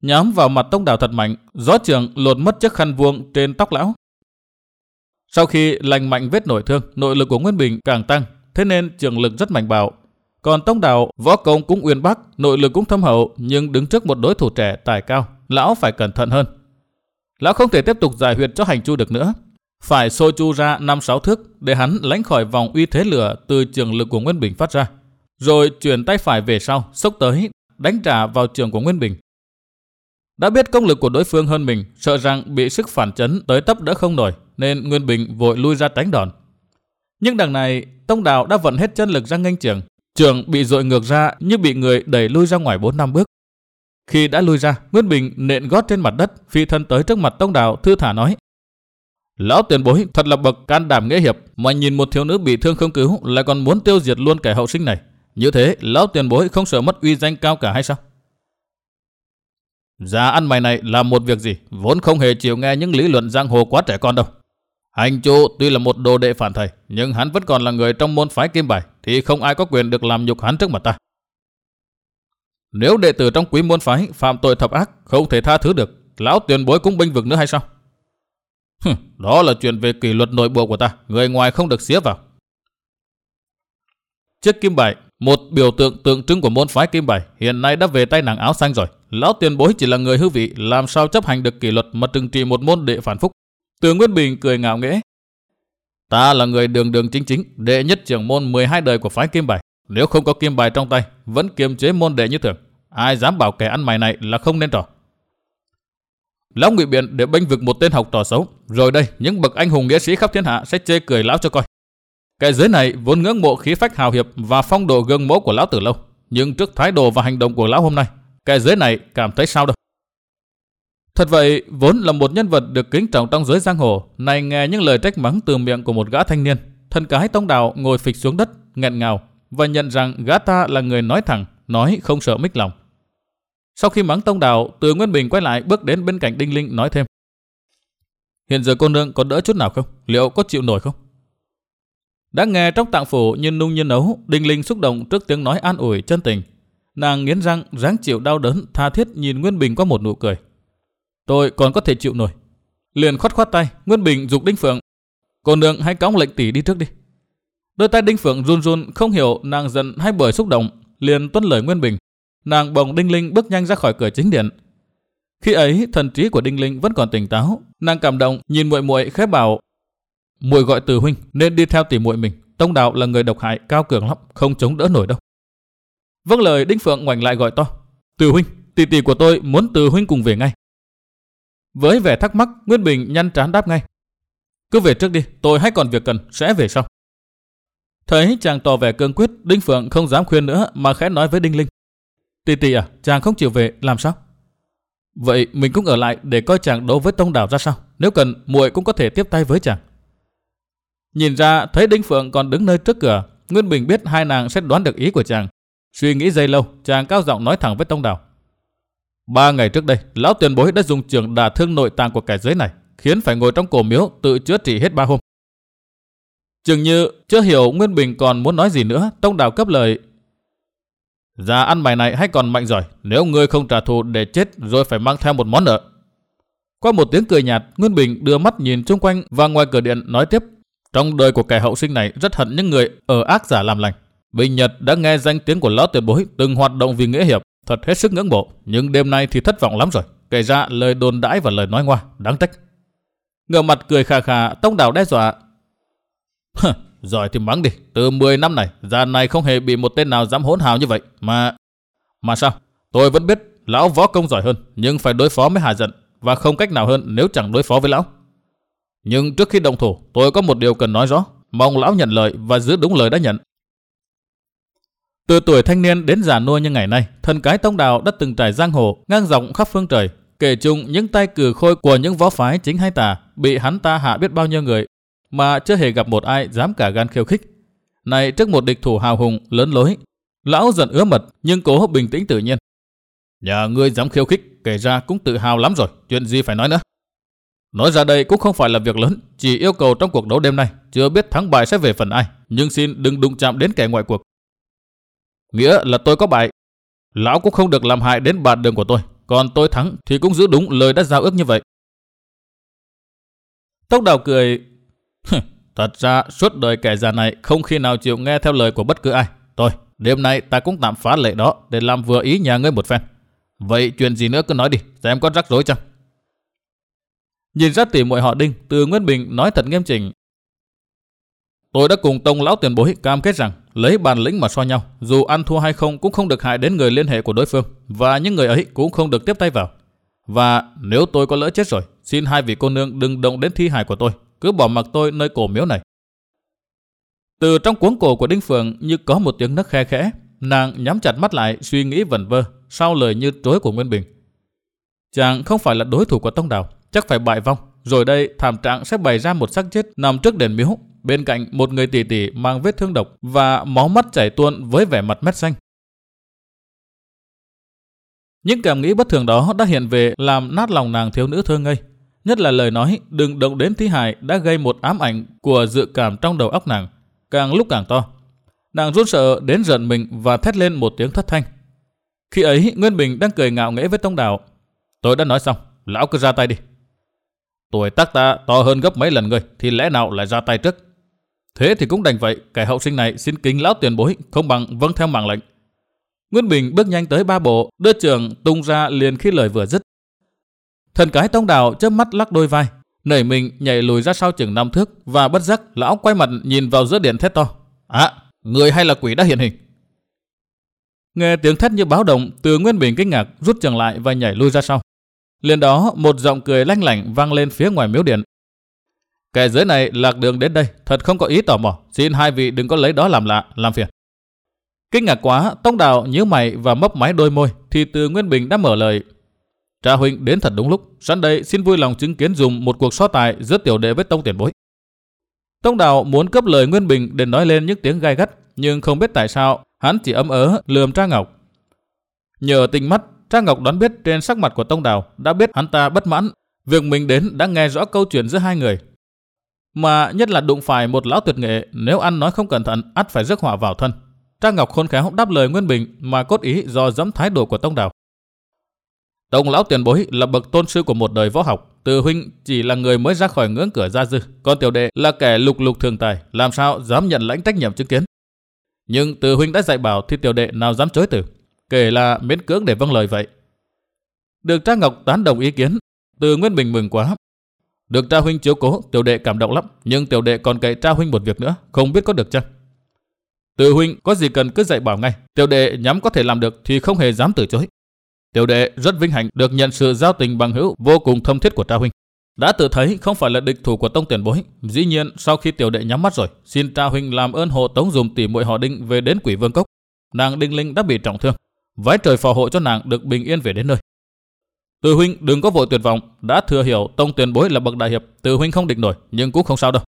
A: nhắm vào mặt Tông Đào thật mạnh, gió trường lột mất chiếc khăn vuông trên tóc lão. Sau khi lành mạnh vết nổi thương, nội lực của Nguyên Bình càng tăng, thế nên trường lực rất mạnh bạo. Còn Tông Đào võ công cũng uyên bác, nội lực cũng thâm hậu, nhưng đứng trước một đối thủ trẻ tài cao, lão phải cẩn thận hơn. Lão không thể tiếp tục giải huyệt cho Hành Chu được nữa, phải xôi chu ra năm sáu thước để hắn lánh khỏi vòng uy thế lửa từ trường lực của Nguyên Bình phát ra, rồi chuyển tay phải về sau, xốc tới đánh trả vào trường của Nguyên Bình. Đã biết công lực của đối phương hơn mình, sợ rằng bị sức phản chấn tới tấp đỡ không nổi, nên Nguyên Bình vội lui ra tránh đòn. Nhưng đằng này, Tông Đào đã vận hết chân lực ra nghênh trường, trường bị dội ngược ra như bị người đẩy lui ra ngoài bốn năm bước. Khi đã lui ra, Nguyên Bình nện gót trên mặt đất, phi thân tới trước mặt Tông Đào thư thả nói: "Lão tiền bối thật là bậc can đảm nghĩa hiệp, mà nhìn một thiếu nữ bị thương không cứu lại còn muốn tiêu diệt luôn kẻ hậu sinh này. Như thế, lão tiền bối không sợ mất uy danh cao cả hay sao?" "Già ăn mày này làm một việc gì, vốn không hề chịu nghe những lý luận giang hồ quá trẻ con đâu. Hành Chu tuy là một đồ đệ phản thầy, nhưng hắn vẫn còn là người trong môn phái Kim Bài, thì không ai có quyền được làm nhục hắn trước mặt ta. Nếu đệ tử trong quý môn phái phạm tội thập ác không thể tha thứ được, lão tiền bối cũng bênh vực nữa hay sao?" "Hừ, đó là chuyện về kỷ luật nội bộ của ta, người ngoài không được xía vào." Chiếc kim bài, một biểu tượng tượng trưng của môn phái Kim Bài, hiện nay đã về tay nàng áo xanh rồi. Lão tiền bối chỉ là người hư vị, làm sao chấp hành được kỷ luật mà trừng trị một môn đệ phản phúc. Từ Nguyên Bình cười ngạo nghễ: "Ta là người đường đường chính chính, đệ nhất trưởng môn mười hai đời của phái Kim Bài. Nếu không có kim bài trong tay, vẫn kiềm chế môn đệ như thường. Ai dám bảo kẻ ăn mày này là không nên trò." Lão ngụy biện để bênh vực một tên học trò xấu, rồi đây những bậc anh hùng nghĩa sĩ khắp thiên hạ sẽ chê cười lão cho coi. Cái giới này vốn ngưỡng mộ khí phách hào hiệp và phong độ gương mẫu của lão từ lâu, nhưng trước thái độ và hành động của lão hôm nay, cái giới này cảm thấy sao đâu. Thật vậy, vốn là một nhân vật được kính trọng trong giới giang hồ, này nghe những lời trách mắng từ miệng của một gã thanh niên, thân cái Tông Đào ngồi phịch xuống đất, nghẹn ngào và nhận rằng gã ta là người nói thẳng, nói không sợ mích lòng. Sau khi mắng Tông Đào, Từ Nguyên Bình quay lại bước đến bên cạnh Đinh Linh nói thêm: "Hiện giờ cô nương có đỡ chút nào không? Liệu có chịu nổi không?" Đã nghe trong tạng phủ như nung như nấu, Đinh Linh xúc động trước tiếng nói an ủi chân tình. Nàng nghiến răng ráng chịu đau đớn, tha thiết nhìn Nguyên Bình qua một nụ cười: "Tôi còn có thể chịu nổi." Liền khoát khoát tay, Nguyên Bình giục Đinh Phượng: "Cô nương hãy cõng lệnh tỷ đi trước đi." Đôi tay Đinh Phượng run run, không hiểu nàng giận hay bởi xúc động, liền tuân lời Nguyên Bình. Nàng bồng Đinh Linh bước nhanh ra khỏi cửa chính điện. Khi ấy thần trí của Đinh Linh vẫn còn tỉnh táo, nàng cảm động nhìn muội muội khẽ bảo: "Muội gọi Từ huynh nên đi theo tỷ muội mình. Tông Đào là người độc hại cao cường lắm, không chống đỡ nổi đâu." Vâng lời, Đinh Phượng ngoảnh lại gọi to: "Từ huynh, tỷ tỷ của tôi muốn Từ huynh cùng về ngay." Với vẻ thắc mắc, Nguyên Bình nhăn trán đáp ngay: "Cứ về trước đi, tôi hay còn việc cần, sẽ về sau." Thấy chàng tỏ vẻ cương quyết, Đinh Phượng không dám khuyên nữa mà khẽ nói với Đinh Linh: "Tỷ tỷ à, chàng không chịu về làm sao?" "Vậy mình cũng ở lại để coi chàng đấu với Tông Đào ra sao. Nếu cần, muội cũng có thể tiếp tay với chàng." Nhìn ra thấy Đinh Phượng còn đứng nơi trước cửa, Nguyên Bình biết hai nàng sẽ đoán được ý của chàng. Suy nghĩ giây lâu, chàng cao giọng nói thẳng với Tông Đào: "Ba ngày trước đây, lão tiền bối đã dùng chưởng đả thương nội tạng của kẻ dưới này, khiến phải ngồi trong cổ miếu tự chữa trị hết ba hôm." Chừng như chưa hiểu Nguyên Bình còn muốn nói gì nữa, Tông Đào cấp lời: "Già ăn mày này hay còn mạnh giỏi, nếu ngươi không trả thù để chết rồi phải mang theo một món nợ." Qua một tiếng cười nhạt, Nguyên Bình đưa mắt nhìn chung quanh và ngoài cửa điện nói tiếp: "Trong đời của kẻ hậu sinh này rất hận những người ở ác giả làm lành. Bình nhật đã nghe danh tiếng của lão tiền bối từng hoạt động vì nghĩa hiệp, thật hết sức ngưỡng mộ, nhưng đêm nay thì thất vọng lắm rồi. Kể ra lời đồn đãi và lời nói ngoa, đáng trách." Ngửa mặt cười khà khà, Tông Đào đe dọa: "Hừ, giỏi thì mắng đi, từ mười năm này, già này không hề bị một tên nào dám hỗn hào như vậy mà... Mà sao? Tôi vẫn biết lão võ công giỏi hơn, nhưng phải đối phó mới hạ giận, và không cách nào hơn nếu chẳng đối phó với lão. Nhưng trước khi động thủ, tôi có một điều cần nói rõ, mong lão nhận lời và giữ đúng lời đã nhận." Từ tuổi thanh niên đến già nua như ngày nay, thân cái Tông Đào đã từng trải giang hồ ngang dọc khắp phương trời, kể chung những tay cừ khôi của những võ phái chính hay tà, bị hắn ta hạ biết bao nhiêu người, mà chưa hề gặp một ai dám cả gan khiêu khích. Này trước một địch thủ hào hùng lớn lối, lão giận ứa mật nhưng cố bình tĩnh tự nhiên: "Nhà ngươi dám khiêu khích, kể ra cũng tự hào lắm rồi, chuyện gì phải nói nữa. Nói ra đây cũng không phải là việc lớn, chỉ yêu cầu trong cuộc đấu đêm nay, chưa biết thắng bại sẽ về phần ai, nhưng xin đừng đụng chạm đến kẻ ngoại cuộc. Nghĩa là tôi có bại, lão cũng không được làm hại đến bạn đường của tôi. còn tôi thắng thì cũng giữ đúng lời đã giao ước như vậy. Tông Đào cười, thật ra suốt đời kẻ già này không khi nào chịu nghe theo lời của bất cứ ai. Thôi, đêm nay ta cũng tạm phá lệ đó để làm vừa ý nhà ngươi một phen. Vậy chuyện gì nữa cứ nói đi, xem có rắc rối chăng? Nhìn ra tỉ muội họ Đinh, Từ Nguyên Bình nói thật nghiêm chỉnh. Tôi đã cùng Tông lão tiền bối cam kết rằng lấy bản lĩnh mà so nhau, dù ăn thua hay không cũng không được hại đến người liên hệ của đối phương, và những người ấy cũng không được tiếp tay vào. Và nếu tôi có lỡ chết rồi, xin hai vị cô nương đừng động đến thi hài của tôi, cứ bỏ mặc tôi nơi cổ miếu này. Từ trong cuống cổ của Đinh Phượng như có một tiếng nấc khe khẽ, nàng nhắm chặt mắt lại suy nghĩ vẩn vơ sau lời như trối của Nguyên Bình. Chàng không phải là đối thủ của Tông Đào, chắc phải bại vong, rồi đây thảm trạng sẽ bày ra một xác chết nằm trước đền miếu, bên cạnh một người tỷ tỷ mang vết thương độc và máu mắt chảy tuôn với vẻ mặt mét xanh. Những cảm nghĩ bất thường đó đã hiện về làm nát lòng nàng thiếu nữ thơ ngây. Nhất là lời nói đừng động đến thi hài đã gây một ám ảnh của dự cảm trong đầu óc nàng, càng lúc càng to. Nàng run sợ đến giận mình và thét lên một tiếng thất thanh. Khi ấy Nguyên Bình đang cười ngạo nghễ với Tông Đào. Tôi đã nói xong, lão cứ ra tay đi. Tuổi tác ta to hơn gấp mấy lần người thì lẽ nào lại ra tay trước? Thế thì cũng đành vậy, kẻ hậu sinh này xin kính lão tiền bối, không bằng vâng theo mạng lệnh. Nguyên Bình bước nhanh tới ba bộ, đưa trường tung ra liền khi lời vừa dứt. Thần cái Tông Đào chớp mắt lắc đôi vai, nảy mình nhảy lùi ra sau chừng năm thước và bất giác lão quay mặt nhìn vào giữa điện thét to. À, người hay là quỷ đã hiện hình? Nghe tiếng thét như báo động, Từ Nguyên Bình kinh ngạc rút trường lại và nhảy lui ra sau. Liền đó một giọng cười lanh lảnh vang lên phía ngoài miếu điện. Kẻ dưới này lạc đường đến đây, thật không có ý tò mò, xin hai vị đừng có lấy đó làm lạ, làm phiền. Kinh ngạc quá, Tông Đào nhíu mày và mấp máy đôi môi, thì Từ Nguyên Bình đã mở lời. Cha huynh đến thật đúng lúc, sẵn đây xin vui lòng chứng kiến dùng một cuộc so tài giữa tiểu đệ với Tông tiền bối. Tông Đào muốn cướp lời Nguyên Bình để nói lên những tiếng gai gắt, nhưng không biết tại sao hắn chỉ ấm ớ lườm Tra Ngọc. Nhờ tinh mắt, Tra Ngọc đoán biết trên sắc mặt của Tông Đào đã biết hắn ta bất mãn, việc mình đến đã nghe rõ câu chuyện giữa hai người. Mà nhất là đụng phải một lão tuyệt nghệ, nếu ăn nói không cẩn thận ắt phải rước họa vào thân. Tra Ngọc khôn khéo đáp lời Nguyên Bình mà cốt ý do dẫm thái độ của Tông Đào. Tông lão tiền bối là bậc tôn sư của một đời võ học, Từ huynh chỉ là người mới ra khỏi ngưỡng cửa gia dư, còn tiểu đệ là kẻ lục lục thường tài, làm sao dám nhận lãnh trách nhiệm chứng kiến. Nhưng Từ huynh đã dạy bảo thì tiểu đệ nào dám chối từ, kể là miễn cưỡng để vâng lời vậy. Được Tra Ngọc tán đồng ý kiến, Từ Nguyên Bình mừng quá. Được Tra huynh chiếu cố, tiểu đệ cảm động lắm, nhưng tiểu đệ còn cậy Tra huynh một việc nữa, không biết có được chăng? Từ huynh có gì cần cứ dạy bảo ngay, tiểu đệ nhắm có thể làm được thì không hề dám từ chối. Tiểu đệ rất vinh hạnh được nhận sự giao tình bằng hữu vô cùng thâm thiết của Tra huynh. Đã tự thấy không phải là địch thủ của Tông tiền bối, dĩ nhiên sau khi tiểu đệ nhắm mắt rồi, xin Tra huynh làm ơn hộ tống dùm tỷ muội họ Đinh về đến Quỷ Vương Cốc. Nàng Đinh Linh đã bị trọng thương, vái trời phò hộ cho nàng được bình yên về đến nơi. Từ huynh đừng có vội tuyệt vọng, đã thừa hiểu Tông tiền bối là bậc đại hiệp, Từ huynh không địch nổi, nhưng cũng không sao đâu.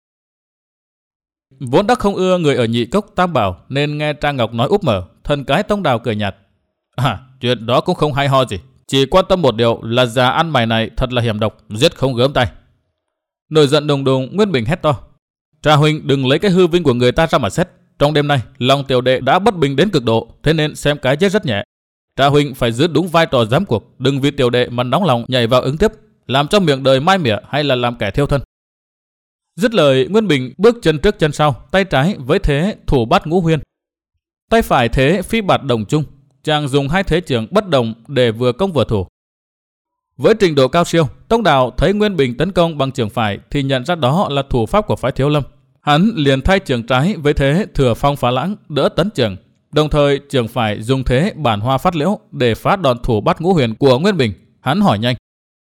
A: Vốn đã không ưa người ở Nhị Cốc Tam Bảo nên nghe Tra Ngọc nói úp mở, thần cái Tông Đào cười nhạt. À, chuyện đó cũng không hay ho gì, chỉ quan tâm một điều là già ăn mày này thật là hiểm độc, giết không gớm tay. Nổi giận đùng đùng, Nguyên Bình hét to. Tra huynh đừng lấy cái hư vinh của người ta ra mà xét. Trong đêm nay, lòng tiểu đệ đã bất bình đến cực độ, thế nên xem cái chết rất nhẹ. Tra huynh phải giữ đúng vai trò giám cuộc, đừng vì tiểu đệ mà nóng lòng nhảy vào ứng tiếp, làm cho miệng đời mai mỉa hay là làm kẻ thiêu thân. Dứt lời, Nguyên Bình bước chân trước chân sau, tay trái với thế thủ bát ngũ huyên, tay phải thế phi bạt đồng trung. Chàng dùng hai thế trường bất đồng để vừa công vừa thủ. Với trình độ cao siêu, Tông Đào thấy Nguyên Bình tấn công bằng trường phải thì nhận ra đó là thủ pháp của phái Thiếu Lâm. Hắn liền thay trường trái với thế thừa phong phá lãng đỡ tấn trường, đồng thời trường phải dùng thế bản hoa phát liễu để phá đòn thủ bát ngũ huyền của Nguyên Bình. Hắn hỏi nhanh.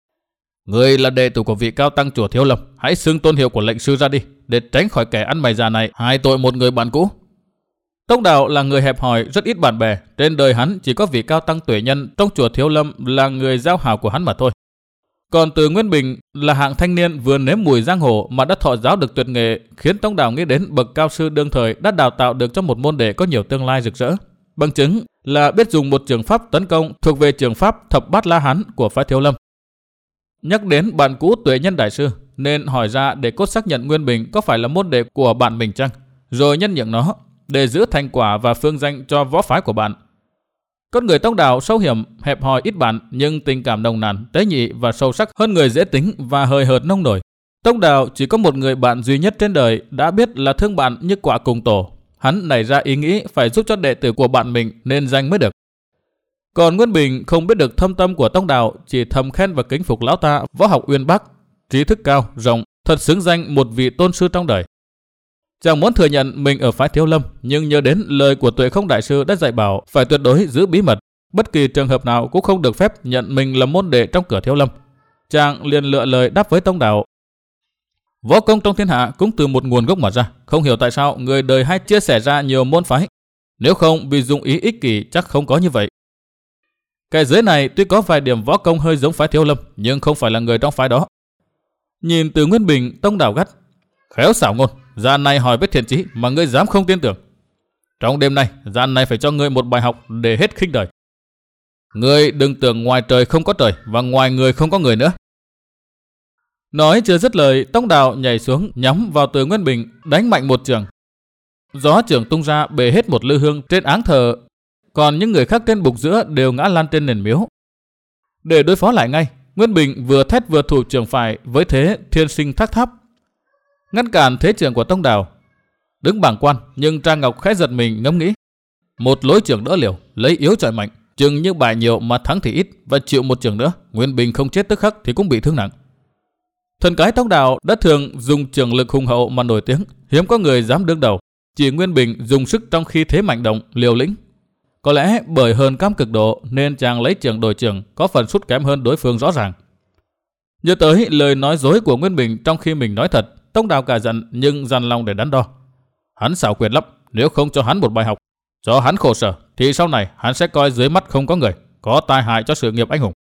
A: Người là đệ tử của vị cao tăng chùa Thiếu Lâm, hãy xưng tôn hiệu của lệnh sư ra đi, để tránh khỏi kẻ ăn mày già này hai tội một người bạn cũ. Tông Đào là người hẹp hòi, rất ít bạn bè, trên đời hắn chỉ có vị cao tăng tuệ nhân trong chùa Thiếu Lâm là người giao hảo của hắn mà thôi. Còn Từ Nguyên Bình là hạng thanh niên vừa nếm mùi giang hồ mà đã thọ giáo được tuyệt nghệ, khiến Tông Đào nghĩ đến bậc cao sư đương thời đã đào tạo được cho một môn đệ có nhiều tương lai rực rỡ. Bằng chứng là biết dùng một trường pháp tấn công thuộc về trường pháp thập bát la hán của phái Thiếu Lâm. Nhắc đến bạn cũ tuệ nhân đại sư, nên hỏi ra để cốt xác nhận Nguyên Bình có phải là môn đệ của bạn mình chăng, rồi nhân nhượng nó để giữ thành quả và phương danh cho võ phái của bạn. Con người Tông Đào sâu hiểm, hẹp hòi ít bạn, nhưng tình cảm nồng nàn, tế nhị và sâu sắc hơn người dễ tính và hời hợt nông nổi. Tông Đào chỉ có một người bạn duy nhất trên đời, đã biết là thương bạn như quả cùng tổ. Hắn nảy ra ý nghĩ phải giúp cho đệ tử của bạn mình nên danh mới được. Còn Nguyên Bình không biết được thâm tâm của Tông Đào, chỉ thầm khen và kính phục lão ta võ học uyên bác, trí thức cao, rộng, thật xứng danh một vị tôn sư trong đời. Chàng muốn thừa nhận mình ở phái Thiếu Lâm, nhưng nhớ đến lời của Tuệ Không đại sư đã dạy bảo phải tuyệt đối giữ bí mật, bất kỳ trường hợp nào cũng không được phép nhận mình là môn đệ trong cửa Thiếu Lâm. Chàng liền lựa lời đáp với Tông Đào: võ công trong thiên hạ cũng từ một nguồn gốc mà ra, không hiểu tại sao người đời hay chia sẻ ra nhiều môn phái. Nếu không vì dụng ý ích kỷ chắc không có như vậy. Cái dưới này tuy có vài điểm võ công hơi giống phái Thiếu Lâm, nhưng không phải là người trong phái đó. Nhìn từ Nguyên Bình, Tông Đào gắt: khéo xảo ngôn, gian này hỏi với thiện chí mà ngươi dám không tin tưởng. Trong đêm nay, gian này phải cho ngươi một bài học để hết khinh đời. Ngươi đừng tưởng ngoài trời không có trời và ngoài người không có người nữa. Nói chưa dứt lời, Tông Đào nhảy xuống nhắm vào Từ Nguyên Bình, đánh mạnh một chưởng. Gió chưởng tung ra bể hết một lư hương trên áng thờ, còn những người khác trên bục giữa đều ngã lăn trên nền miếu. Để đối phó lại ngay, Nguyên Bình vừa thét vừa thủ chưởng phải với thế thiên sinh thác tháp, ngăn cản thế chưởng của Tông Đào. Đứng bảng quan, nhưng Trang Ngọc khẽ giật mình ngẫm nghĩ, một lối chưởng đỡ liều, lấy yếu chọi mạnh, chừng như bại nhiều mà thắng thì ít, và chịu một chưởng nữa, Nguyên Bình không chết tức khắc thì cũng bị thương nặng. Thần cái Tông Đào đã thường dùng chưởng lực hùng hậu mà nổi tiếng, hiếm có người dám đương đầu. Chỉ Nguyên Bình dùng sức trong khi thế mạnh động, liều lĩnh. Có lẽ bởi hơn cam cực độ nên chàng lấy chưởng đổi chưởng, có phần sút kém hơn đối phương rõ ràng. Nhớ tới lời nói dối của Nguyên Bình trong khi mình nói thật, Tông Đào cả giận nhưng dằn lòng để đắn đo. Hắn xảo quyệt lắm, nếu không cho hắn một bài học, cho hắn khổ sở, thì sau này hắn sẽ coi dưới mắt không có người, có tai hại cho sự nghiệp anh hùng.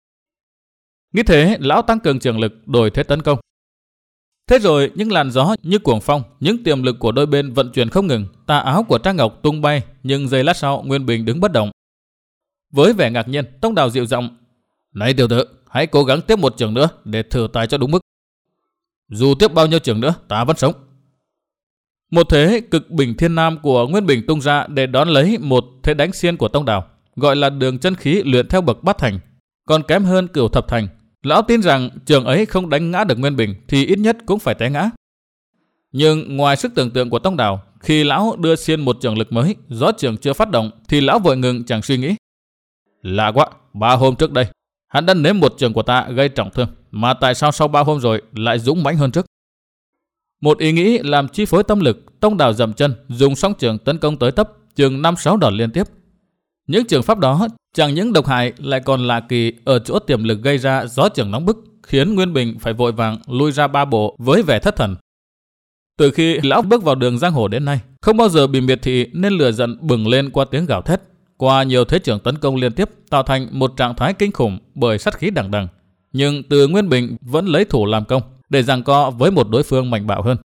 A: Nghĩ thế, lão tăng cường trường lực, đổi thế tấn công. Thế rồi những làn gió như cuồng phong, những tiềm lực của đôi bên vận chuyển không ngừng, tà áo của Trang Ngọc tung bay, nhưng giây lát sau Nguyên Bình đứng bất động. Với vẻ ngạc nhiên, Tông Đào dịu giọng: này tiểu tử, hãy cố gắng tiếp một chưởng nữa để thử tài cho đúng mức. Dù tiếp bao nhiêu chưởng nữa, ta vẫn sống. Một thế cực bình thiên nam của Nguyên Bình tung ra để đón lấy một thế đánh xiên của Tông Đào, gọi là đường chân khí luyện theo bậc bát thành, còn kém hơn cửu thập thành. Lão tin rằng trường ấy không đánh ngã được Nguyên Bình thì ít nhất cũng phải té ngã. Nhưng ngoài sức tưởng tượng của Tông Đào, khi lão đưa xiên một trường lực mới, gió trường chưa phát động thì lão vội ngừng chẳng suy nghĩ. Lạ quá, ba hôm trước đây hắn đã nếm một trường của ta gây trọng thương, mà tại sao sau ba hôm rồi lại dũng mãnh hơn trước? Một ý nghĩ làm chi phối tâm lực, Tông Đào dậm chân, dùng song trường tấn công tới tấp, chừng năm sáu đòn liên tiếp. Những trường pháp đó chẳng những độc hại lại còn lạ kỳ ở chỗ tiềm lực gây ra gió trường nóng bức, khiến Nguyên Bình phải vội vàng lui ra ba bộ với vẻ thất thần. Từ khi lão bước vào đường giang hồ đến nay, không bao giờ bị miệt thị nên lửa giận bừng lên qua tiếng gào thét. Qua nhiều thế trường tấn công liên tiếp tạo thành một trạng thái kinh khủng bởi sát khí đằng đằng. Nhưng Từ Nguyên Bình vẫn lấy thủ làm công để giằng co với một đối phương mạnh bạo hơn.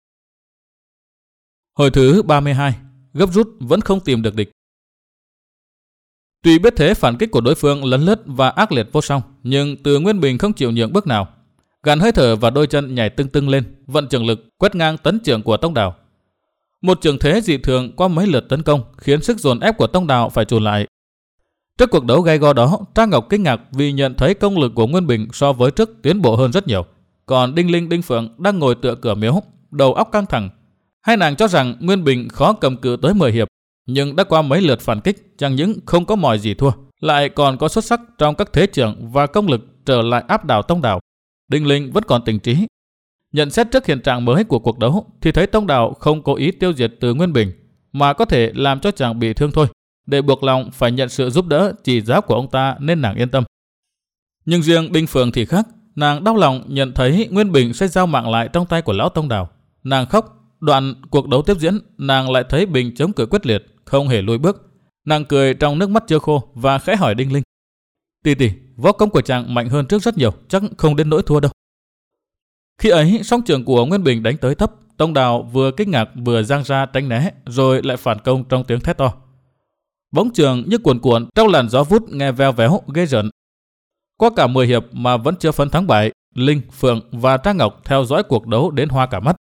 A: Hồi thứ ba mươi hai, gấp rút vẫn không tìm được địch. Tuy biết thế phản kích của đối phương lấn lướt và ác liệt vô song, nhưng Từ Nguyên Bình không chịu nhượng bước nào. Gắn hơi thở và đôi chân nhảy tưng tưng lên, vận trường lực quét ngang tấn trưởng của Tông Đào. Một trường thế dị thường qua mấy lượt tấn công khiến sức dồn ép của Tông Đào phải chùn lại. Trước cuộc đấu gay go đó, Trang Ngọc kinh ngạc vì nhận thấy công lực của Nguyên Bình so với trước tiến bộ hơn rất nhiều. Còn Đinh Linh Đinh Phượng đang ngồi tựa cửa miếu, đầu óc căng thẳng. Hai nàng cho rằng Nguyên Bình khó cầm cự tới mười hiệp, nhưng đã qua mấy lượt phản kích, chẳng những không có mỏi gì thua, lại còn có xuất sắc trong các thế trưởng và công lực trở lại áp đảo Tông Đào. Đinh Linh vẫn còn tỉnh trí. Nhận xét trước hiện trạng mới của cuộc đấu thì thấy Tông Đào không cố ý tiêu diệt Từ Nguyên Bình, mà có thể làm cho chàng bị thương thôi, để buộc lòng phải nhận sự giúp đỡ chỉ giáo của ông ta nên nàng yên tâm. Nhưng riêng Đinh Phượng thì khác, nàng đau lòng nhận thấy Nguyên Bình sẽ giao mạng lại trong tay của lão Tông Đào. Nàng khóc. Đoạn cuộc đấu tiếp diễn, nàng lại thấy Bình chống cự quyết liệt, không hề lùi bước. Nàng cười trong nước mắt chưa khô và khẽ hỏi Đinh Linh: "Tỷ tỷ, võ công của chàng mạnh hơn trước rất nhiều, chắc không đến nỗi thua đâu." Khi ấy, song trường của Nguyên Bình đánh tới thấp, Tông Đào vừa kinh ngạc vừa giang ra tránh né, rồi lại phản công trong tiếng thét to. Bóng trường như cuồn cuộn trong làn gió vút nghe veo véo ghê rợn. Qua cả mười hiệp mà vẫn chưa phân thắng bại, Linh, Phượng và Trang Ngọc theo dõi cuộc đấu đến hoa cả mắt.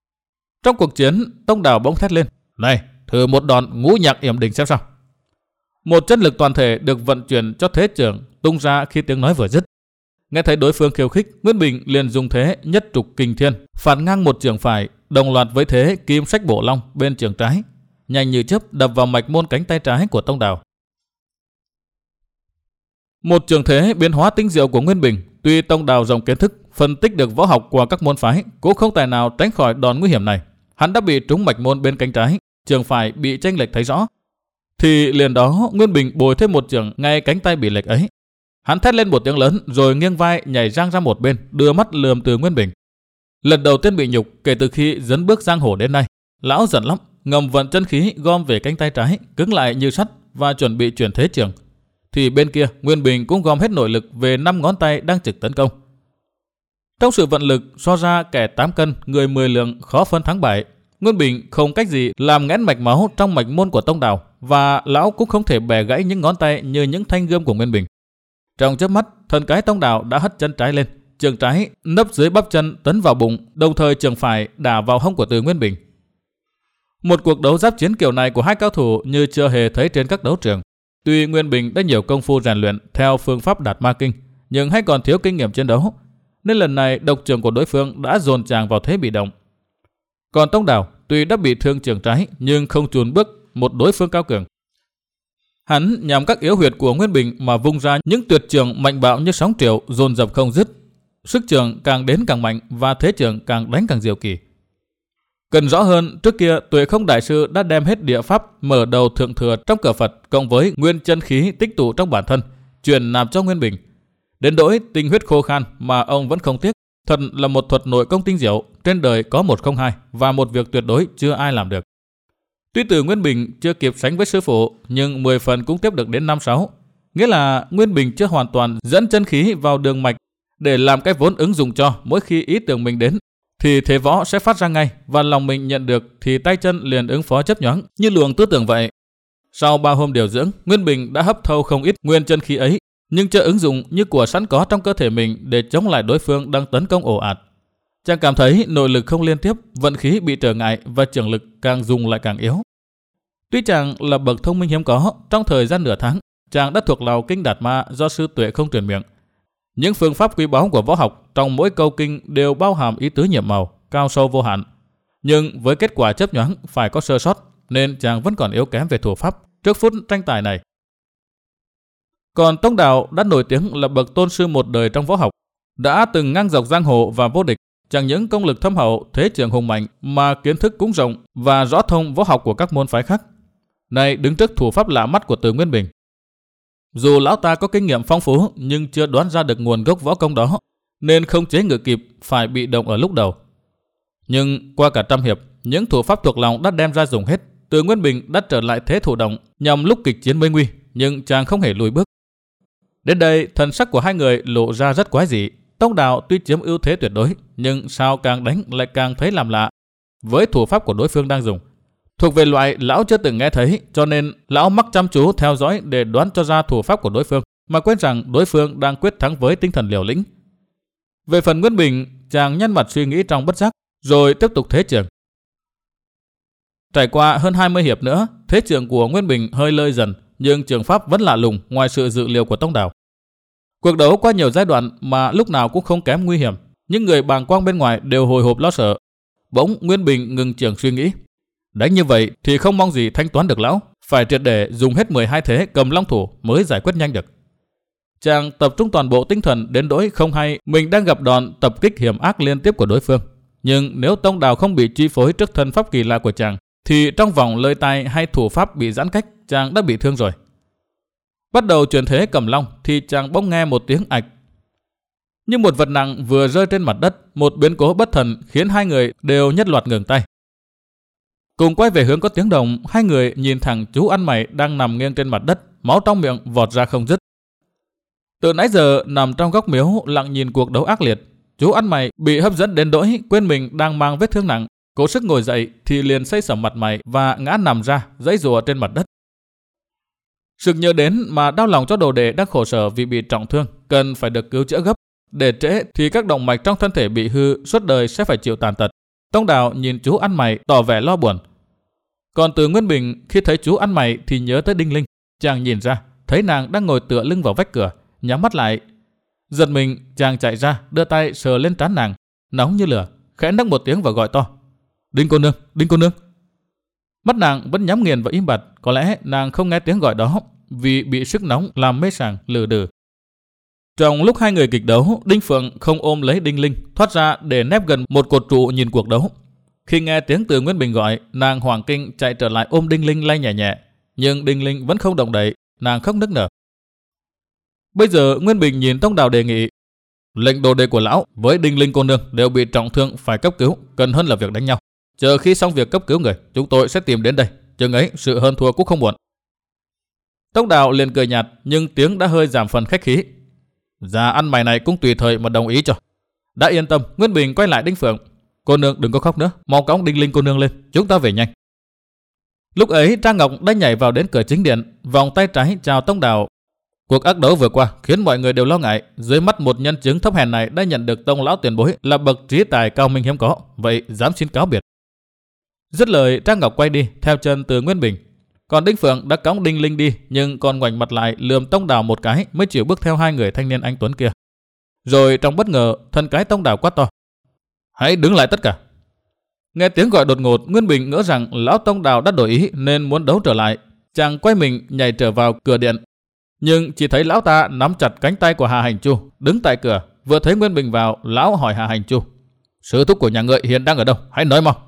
A: Trong cuộc chiến, Tông Đào bỗng thét lên: "Này, thử một đòn ngũ nhạc yểm đỉnh xem sao." Một chất lực toàn thể được vận chuyển cho thế trưởng tung ra khi tiếng nói vừa dứt. Nghe thấy đối phương khiêu khích, Nguyên Bình liền dùng thế nhất trục kình thiên, phạt ngang một chưởng phải, đồng loạt với thế kim sách bổ long bên chưởng trái, nhanh như chớp đập vào mạch môn cánh tay trái của Tông Đào. Một trường thế biến hóa tinh diệu của Nguyên Bình, tuy Tông Đào rộng kiến thức, phân tích được võ học của các môn phái, cũng không tài nào tránh khỏi đòn nguy hiểm này. Hắn đã bị trúng mạch môn bên cánh trái, trường phải bị chênh lệch thấy rõ. Thì liền đó Nguyên Bình bồi thêm một chưởng ngay cánh tay bị lệch ấy. Hắn thét lên một tiếng lớn rồi nghiêng vai nhảy giang ra một bên, đưa mắt lườm từ Nguyên Bình. Lần đầu tiên bị nhục kể từ khi dấn bước giang hồ đến nay, lão giận lắm, ngầm vận chân khí gom về cánh tay trái, cứng lại như sắt và chuẩn bị chuyển thế trường. Thì bên kia Nguyên Bình cũng gom hết nội lực về năm ngón tay đang trực tấn công. Trong sự vận lực so ra kẻ tám cân, người mười lượng khó phân thắng bại, Nguyên Bình không cách gì làm nghẽn mạch máu trong mạch môn của Tông Đào, và lão cũng không thể bẻ gãy những ngón tay như những thanh gươm của Nguyên Bình. Trong chớp mắt, thần cái Tông Đào đã hất chân trái lên, trường trái nấp dưới bắp chân tấn vào bụng, đồng thời trường phải đả vào hông của Từ Nguyên Bình. Một cuộc đấu giáp chiến kiểu này của hai cao thủ như chưa hề thấy trên các đấu trường. Tuy Nguyên Bình đã nhiều công phu rèn luyện theo phương pháp Đạt Ma Kinh, nhưng hay còn thiếu kinh nghiệm chiến đấu, nên lần này độc trưởng của đối phương đã dồn chàng vào thế bị động. Còn Tông Đào tuy đã bị thương trường trái nhưng không chùn bước một đối phương cao cường. Hắn nhằm các yếu huyệt của Nguyên Bình mà vung ra những tuyệt trường mạnh bạo như sóng triệu, dồn dập không dứt. Sức trường càng đến càng mạnh và thế trường càng đánh càng diệu kỳ. Cần rõ hơn, trước kia Tuệ Không đại sư đã đem hết địa pháp mở đầu thượng thừa trong cửa Phật cộng với nguyên chân khí tích tụ trong bản thân, truyền nạp cho Nguyên Bình. Đến nỗi tinh huyết khô khan mà ông vẫn không tiếc, thật là một thuật nội công tinh diệu, trên đời có một không hai và một việc tuyệt đối chưa ai làm được. Tuy Từ Nguyên Bình chưa kịp sánh với sư phụ, nhưng mười phần cũng tiếp được đến năm sáu. Nghĩa là Nguyên Bình chưa hoàn toàn dẫn chân khí vào đường mạch để làm cái vốn ứng dụng cho mỗi khi ý tưởng mình đến, thì thế võ sẽ phát ra ngay, và lòng mình nhận được thì tay chân liền ứng phó chấp nhoáng như luồng tư tưởng vậy. Sau ba hôm điều dưỡng, Nguyên Bình đã hấp thâu không ít nguyên chân khí ấy, nhưng chưa ứng dụng như của sẵn có trong cơ thể mình để chống lại đối phương đang tấn công ồ ạt. Chàng cảm thấy nội lực không liên tiếp, vận khí bị trở ngại và trường lực càng dùng lại càng yếu. Tuy chàng là bậc thông minh hiếm có, trong thời gian nửa tháng, chàng đã thuộc lào kinh Đạt Ma do sư Tuệ Không truyền miệng. Những phương pháp quý báu của võ học trong mỗi câu kinh đều bao hàm ý tứ nhiệm màu, cao sâu vô hạn. Nhưng với kết quả chấp nhoáng phải có sơ sót, nên chàng vẫn còn yếu kém về thủ pháp trước phút tranh tài này. Còn Tông Đào đã nổi tiếng là bậc tôn sư một đời trong võ học, đã từng ngang dọc giang hồ và vô địch. Chẳng những công lực thâm hậu, thế trường hùng mạnh mà kiến thức cũng rộng và rõ thông võ học của các môn phái khác. Này đứng trước thủ pháp lạ mắt của Từ Nguyên Bình. Dù lão ta có kinh nghiệm phong phú nhưng chưa đoán ra được nguồn gốc võ công đó, nên không chế ngự kịp, phải bị động ở lúc đầu. Nhưng qua cả trăm hiệp, những thủ pháp thuộc lòng đã đem ra dùng hết. Từ Nguyên Bình đã trở lại thế thụ động nhằm lúc kịch chiến mới nguy, nhưng chàng không hề lùi bước. Đến đây, thần sắc của hai người lộ ra rất quái dị. Tông Đào tuy chiếm ưu thế tuyệt đối, nhưng sao càng đánh lại càng thấy làm lạ với thủ pháp của đối phương đang dùng. Thuộc về loại lão chưa từng nghe thấy, cho nên lão mắc chăm chú theo dõi để đoán cho ra thủ pháp của đối phương, mà quên rằng đối phương đang quyết thắng với tinh thần liều lĩnh. Về phần Nguyên Bình, chàng nhăn mặt suy nghĩ trong bất giác, rồi tiếp tục thế trường. Trải qua hơn hai mươi hiệp nữa, thế trường của Nguyên Bình hơi lơi dần, nhưng trường pháp vẫn lạ lùng ngoài sự dự liệu của Tông Đào. Cuộc đấu qua nhiều giai đoạn mà lúc nào cũng không kém nguy hiểm, những người bàng quang bên ngoài đều hồi hộp lo sợ. Bỗng Nguyên Bình ngừng trường suy nghĩ. Đánh như vậy thì không mong gì thanh toán được lão, phải triệt để dùng hết mười hai thế cầm long thủ mới giải quyết nhanh được. Chàng tập trung toàn bộ tinh thần đến nỗi không hay mình đang gặp đòn tập kích hiểm ác liên tiếp của đối phương. Nhưng nếu Tông Đào không bị chi phối trước thân pháp kỳ lạ của chàng, thì trong vòng lơi tay hay thủ pháp bị giãn cách, chàng đã bị thương rồi. Bắt đầu chuyển thế cầm long thì chàng bỗng nghe một tiếng ạch. Như một vật nặng vừa rơi trên mặt đất, một biến cố bất thần khiến hai người đều nhất loạt ngừng tay. Cùng quay về hướng có tiếng động, hai người nhìn thẳng chú ăn mày đang nằm nghiêng trên mặt đất, máu trong miệng vọt ra không dứt. Từ nãy giờ nằm trong góc miếu lặng nhìn cuộc đấu ác liệt, chú ăn mày bị hấp dẫn đến nỗi quên mình đang mang vết thương nặng, cố sức ngồi dậy thì liền xây sẩm mặt mày và ngã nằm ra giãy giụa trên mặt đất. Sực nhớ đến mà đau lòng cho đồ đệ đang khổ sở vì bị trọng thương, cần phải được cứu chữa gấp. Để trễ thì các động mạch trong thân thể bị hư, suốt đời sẽ phải chịu tàn tật. Tông Đào nhìn chú ăn mày tỏ vẻ lo buồn. Còn Từ Nguyên Bình khi thấy chú ăn mày thì nhớ tới Đinh Linh, Chàng nhìn ra, thấy nàng đang ngồi tựa lưng vào vách cửa, nhắm mắt lại. Giật mình, chàng chạy ra, đưa tay sờ lên trán nàng, nóng như lửa, khẽ nấc một tiếng và gọi to: "Đinh cô nương, Đinh cô nương." Mắt nàng vẫn nhắm nghiền và im bặt, có lẽ nàng không nghe tiếng gọi đó vì bị sức nóng làm mê sảng lừ đừ. Trong lúc hai người kịch đấu, Đinh Phượng không ôm lấy Đinh Linh, thoát ra để nép gần một cột trụ nhìn cuộc đấu. Khi nghe tiếng từ Nguyên Bình gọi, nàng hoảng kinh chạy trở lại ôm Đinh Linh lay nhẹ nhẹ, nhưng Đinh Linh vẫn không động đậy, nàng khóc nức nở. Bây giờ Nguyên Bình nhìn Tông Đào đề nghị: "Lệnh đồ đệ của lão với Đinh Linh cô nương đều bị trọng thương phải cấp cứu, cần hơn là việc đánh nhau. Chờ khi xong việc cấp cứu người, chúng tôi sẽ tìm đến đây, chừng ấy sự hơn thua cũng không muộn." Tông Đào liền cười nhạt, nhưng tiếng đã hơi giảm phần khách khí: "Già ăn mày này cũng tùy thời mà đồng ý cho." Đã yên tâm, Nguyên Bình quay lại Đinh Phượng: "Cô nương đừng có khóc nữa, mau cõng Đinh Linh cô nương lên, chúng ta về nhanh." Lúc ấy Trang Ngọc đã nhảy vào đến cửa chính điện, vòng tay trái chào Tông Đào. Cuộc ác đấu vừa qua khiến mọi người đều lo ngại, dưới mắt một nhân chứng thấp hèn này đã nhận được Tông lão tiền bối là bậc trí tài cao minh hiếm có, vậy dám xin cáo biệt. Dứt lời, Trang Ngọc quay đi theo chân từ Nguyên Bình, còn Đinh Phượng đã cõng Đinh Linh đi, nhưng còn ngoảnh mặt lại lườm Tông Đào một cái mới chịu bước theo hai người thanh niên anh tuấn kia. Rồi trong bất ngờ, thân cái Tông Đào quát to: "Hãy đứng lại tất cả!" Nghe tiếng gọi đột ngột, Nguyên Bình ngỡ rằng lão Tông Đào đã đổi ý nên muốn đấu trở lại. Chàng quay mình nhảy trở vào cửa điện, nhưng chỉ thấy lão ta nắm chặt cánh tay của Hà Hành Chu đứng tại cửa. Vừa thấy Nguyên Bình vào, lão hỏi Hà Hành Chu: "Sư thúc của nhà ngươi hiện đang ở đâu? Hãy nói mau."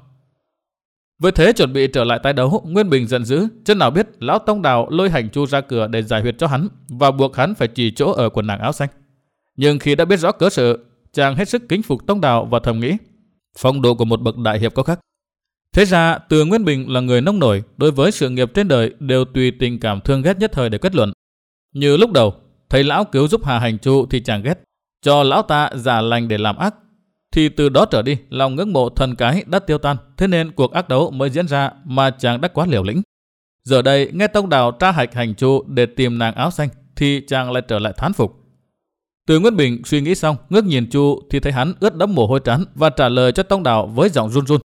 A: Với thế chuẩn bị trở lại tái đấu, Nguyên Bình giận dữ, chân nào biết lão Tông Đào lôi Hành Chu ra cửa để giải huyệt cho hắn và buộc hắn phải chỉ chỗ ở của nàng áo xanh. Nhưng khi đã biết rõ cớ sự, chàng hết sức kính phục Tông Đào và thầm nghĩ: phong độ của một bậc đại hiệp có khác. Thế ra Từ Nguyên Bình là người nông nổi, đối với sự nghiệp trên đời đều tùy tình cảm thương ghét nhất thời để kết luận. Như lúc đầu thấy lão cứu giúp Hà Hành Chu thì chàng ghét, cho lão ta giả lành để làm ác, thì từ đó trở đi lòng ngưỡng mộ thần cái đã tiêu tan, thế nên cuộc ác đấu mới diễn ra mà chàng đã quá liều lĩnh. Giờ đây nghe Tông Đào tra hạch Hành Chu để tìm nàng áo xanh thì chàng lại trở lại thán phục. Từ Nguyên Bình suy nghĩ xong, ngước nhìn Chu thì thấy hắn ướt đẫm mồ hôi trán và trả lời cho Tông Đào với giọng run run: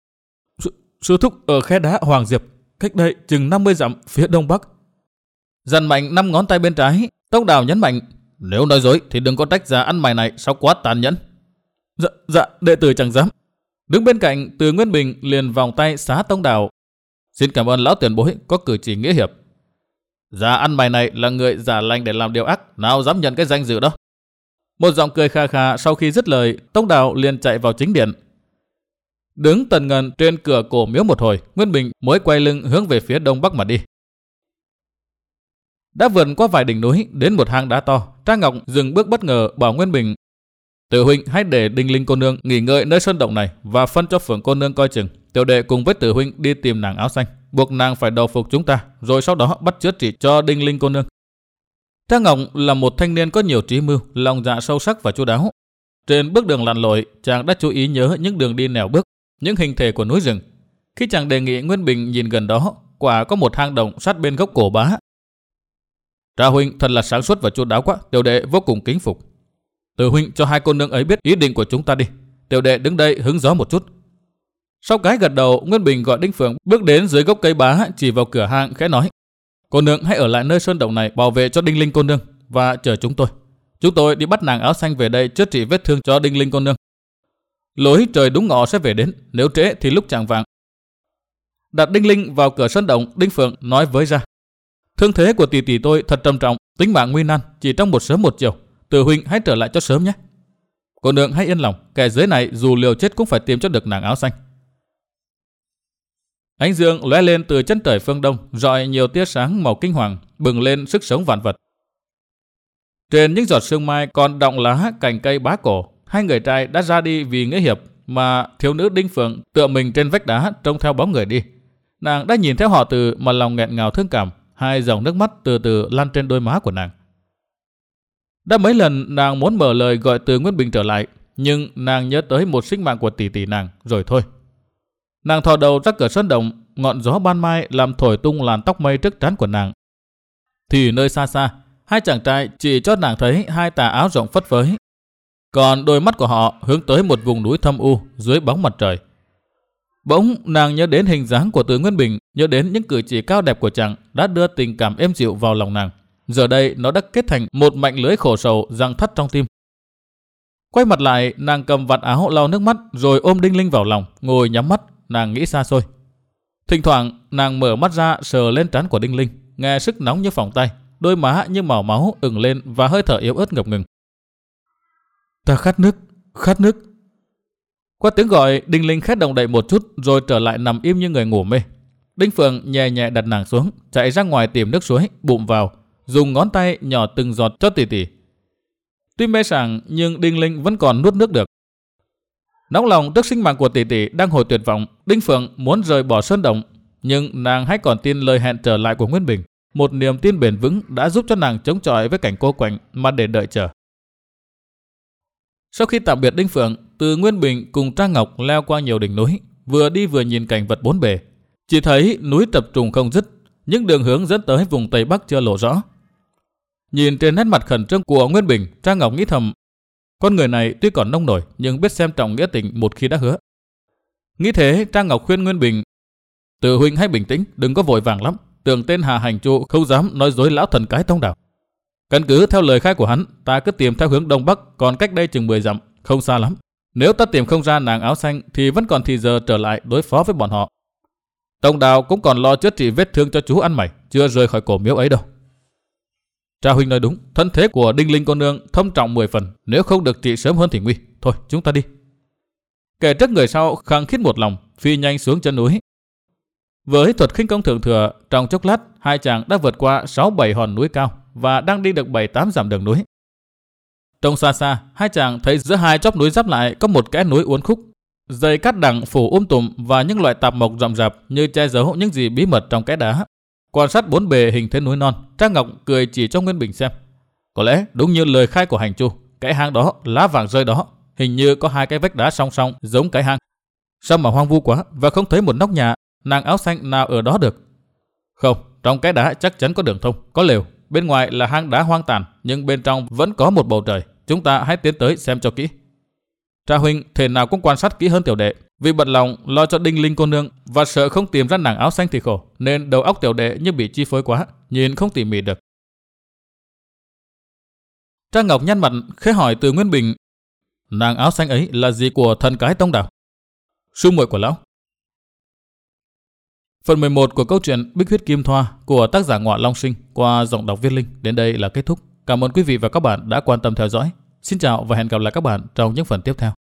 A: Sư thúc ở khe đá Hoàng Diệp, cách đây chừng năm mươi dặm phía đông bắc. Dằn mạnh năm ngón tay bên trái, Tông Đào nhấn mạnh: nếu nói dối thì đừng có trách già ăn mày này sao quá tàn nhẫn. Dạ, dạ, đệ tử chẳng dám. Đứng bên cạnh, Từ Nguyên Bình liền vòng tay xá Tông Đào: xin cảm ơn lão tiền bối có cử chỉ nghĩa hiệp. Già ăn mày này là người giả lành để làm điều ác, nào dám nhận cái danh dự đó. Một giọng cười kha kha sau khi dứt lời, Tông Đào liền chạy vào chính điện. Đứng tần ngần trên cửa cổ miếu một hồi, Nguyên Bình mới quay lưng hướng về phía đông bắc mà đi. Đã vượt qua vài đỉnh núi đến một hang đá to, Trang Ngọc dừng bước bất ngờ bảo Nguyên Bình: Tiểu huynh hãy để Đinh Linh cô nương nghỉ ngơi nơi sơn động này và phân cho Phượng cô nương coi chừng. Tiểu đệ cùng với Tử huynh đi tìm nàng áo xanh, buộc nàng phải đầu phục chúng ta, rồi sau đó bắt chữa trị cho Đinh Linh cô nương. Trang Ngọc là một thanh niên có nhiều trí mưu, lòng dạ sâu sắc và chu đáo. Trên bước đường lặn lội, chàng đã chú ý nhớ những đường đi nẻo bước, những hình thể của núi rừng. Khi chàng đề nghị Nguyên Bình nhìn gần đó, quả có một hang động sát bên gốc cổ bá. Tra huynh thật là sáng suốt và chu đáo quá, tiểu đệ vô cùng kính phục. Tử huynh cho hai cô nương ấy biết ý định của chúng ta đi, tiểu đệ đứng đây hứng gió một chút. Sau cái gật đầu, Nguyên Bình gọi Đinh Phượng bước đến dưới gốc cây bá, chỉ vào cửa hang khẽ nói: cô nương hãy ở lại nơi sơn động này bảo vệ cho Đinh Linh cô nương và chờ chúng tôi. Chúng tôi đi bắt nàng áo xanh về đây chữa trị vết thương cho Đinh Linh cô nương. Lối trời đúng ngọ sẽ về đến, nếu trễ thì lúc chạng vạng. Đặt Đinh Linh vào cửa sơn động, Đinh Phượng nói với ra: thương thế của tỷ tỷ tôi thật trầm trọng, tính mạng nguy nan, chỉ trong một sớm một chiều. Tử huynh hãy trở lại cho sớm nhé. Cô nương hãy yên lòng, kẻ dưới này dù liều chết cũng phải tìm cho được nàng áo xanh. Ánh dương lóe lên từ chân trời phương đông, rọi nhiều tia sáng màu kinh hoàng, bừng lên sức sống vạn vật. Trên những giọt sương mai còn đọng lá cành cây bá cổ, hai người trai đã ra đi vì nghĩa hiệp, mà thiếu nữ Đinh Phượng tựa mình trên vách đá trông theo bóng người đi. Nàng đã nhìn theo họ Từ mà lòng nghẹn ngào thương cảm, hai dòng nước mắt từ từ lan trên đôi má của nàng. Đã mấy lần nàng muốn mở lời gọi Từ Nguyên Bình trở lại, nhưng nàng nhớ tới một sinh mạng của tỷ tỷ nàng, rồi thôi. Nàng thò đầu ra cửa sơn động, ngọn gió ban mai làm thổi tung làn tóc mây trước trán của nàng. Thì nơi xa xa, hai chàng trai chỉ cho nàng thấy hai tà áo rộng phất phới, còn đôi mắt của họ hướng tới một vùng núi thâm u dưới bóng mặt trời. Bỗng nàng nhớ đến hình dáng của Từ Nguyên Bình, nhớ đến những cử chỉ cao đẹp của chàng đã đưa tình cảm êm dịu vào lòng nàng. Giờ đây nó đã kết thành một mảnh lưới khổ sầu giăng thắt trong tim. Quay mặt lại, nàng cầm vạt áo lau nước mắt rồi ôm Đinh Linh vào lòng, ngồi nhắm mắt, nàng nghĩ xa xôi. Thỉnh thoảng nàng mở mắt ra sờ lên trán của Đinh Linh, nghe sức nóng như phỏng tay, đôi má như màu máu ửng lên và hơi thở yếu ớt ngập ngừng. Ta khát nước, khát nước. Qua tiếng gọi, Đinh Linh khét động đậy một chút rồi trở lại nằm im như người ngủ mê. Đinh Phượng nhẹ nhẹ đặt nàng xuống, chạy ra ngoài tìm nước suối, bụm vào, dùng ngón tay nhỏ từng giọt cho tỉ tỉ. Tuy mê sảng nhưng Đinh Linh vẫn còn nuốt nước được. Nóng lòng trước sinh mạng của tỷ tỷ đang hồi tuyệt vọng, Đinh Phượng muốn rời bỏ sơn động, nhưng nàng hay còn tin lời hẹn trở lại của Nguyên Bình. Một niềm tin bền vững đã giúp cho nàng chống chọi với cảnh cô quạnh mà để đợi chờ. Sau khi tạm biệt Đinh Phượng, Từ Nguyên Bình cùng Trang Ngọc leo qua nhiều đỉnh núi, vừa đi vừa nhìn cảnh vật bốn bề. Chỉ thấy núi tập trùng không dứt, những đường hướng dẫn tới vùng Tây Bắc chưa lộ rõ. Nhìn trên nét mặt khẩn trương của Nguyên Bình, Trang Ngọc nghĩ thầm, con người này tuy còn nông nổi nhưng biết xem trọng nghĩa tình một khi đã hứa. Nghĩ thế, Trang Ngọc khuyên Nguyên Bình, Từ huynh hãy bình tĩnh, đừng có vội vàng lắm. Tưởng tên Hà Hành Chu không dám nói dối lão thần cái Tông Đảo. Căn cứ theo lời khai của hắn, ta cứ tìm theo hướng đông bắc, còn cách đây chừng mười dặm, không xa lắm. Nếu ta tìm không ra nàng áo xanh thì vẫn còn thì giờ trở lại đối phó với bọn họ. Tông Đảo cũng còn lo chữa trị vết thương cho chú ăn mày, chưa rời khỏi cổ miếu ấy đâu. Cha huynh nói đúng, thân thế của Đinh Linh cô nương thâm trọng mười phần, nếu không được trị sớm hơn thì nguy. Thôi, chúng ta đi. Kẻ trước người sau khăng khít một lòng, phi nhanh xuống chân núi. Với thuật khinh công thượng thừa, trong chốc lát hai chàng đã vượt qua sáu bảy hòn núi cao và đang đi được bảy tám dặm đường núi. Trong xa xa, hai chàng thấy giữa hai chóp núi giáp lại có một kẽ núi uốn khúc, dây cát đằng phủ um tùm và những loại tạp mộc rậm rạp như che giấu những gì bí mật trong kẽ đá. Quan sát bốn bề hình thế núi non, Trang Ngọc cười chỉ cho Nguyên Bình xem. Có lẽ đúng như lời khai của Hành Chu, cái hang đó, lá vàng rơi đó, hình như có hai cái vách đá song song giống cái hang. Sao mà hoang vu quá và không thấy một nóc nhà, nàng áo xanh nào ở đó được? Không, trong cái đá chắc chắn có đường thông, có lều. Bên ngoài là hang đá hoang tàn, nhưng bên trong vẫn có một bầu trời. Chúng ta hãy tiến tới xem cho kỹ. Cha huynh thể nào cũng quan sát kỹ hơn tiểu đệ. Vì bận lòng lo cho Đinh Linh cô nương và sợ không tìm ra nàng áo xanh thì khổ, nên đầu óc tiểu đệ như bị chi phối quá, nhìn không tỉ mỉ được. Trang Ngọc nhăn mặt khẽ hỏi Từ Nguyên Bình, nàng áo xanh ấy là gì của thần cái Tông Đảo? Sư muội của lão. Phần mười một của câu chuyện Bích Huyết Kim Thoa của tác giả Ngọa Long Sinh qua giọng đọc Viết Linh đến đây là kết thúc. Cảm ơn quý vị và các bạn đã quan tâm theo dõi. Xin chào và hẹn gặp lại các bạn trong những phần tiếp theo.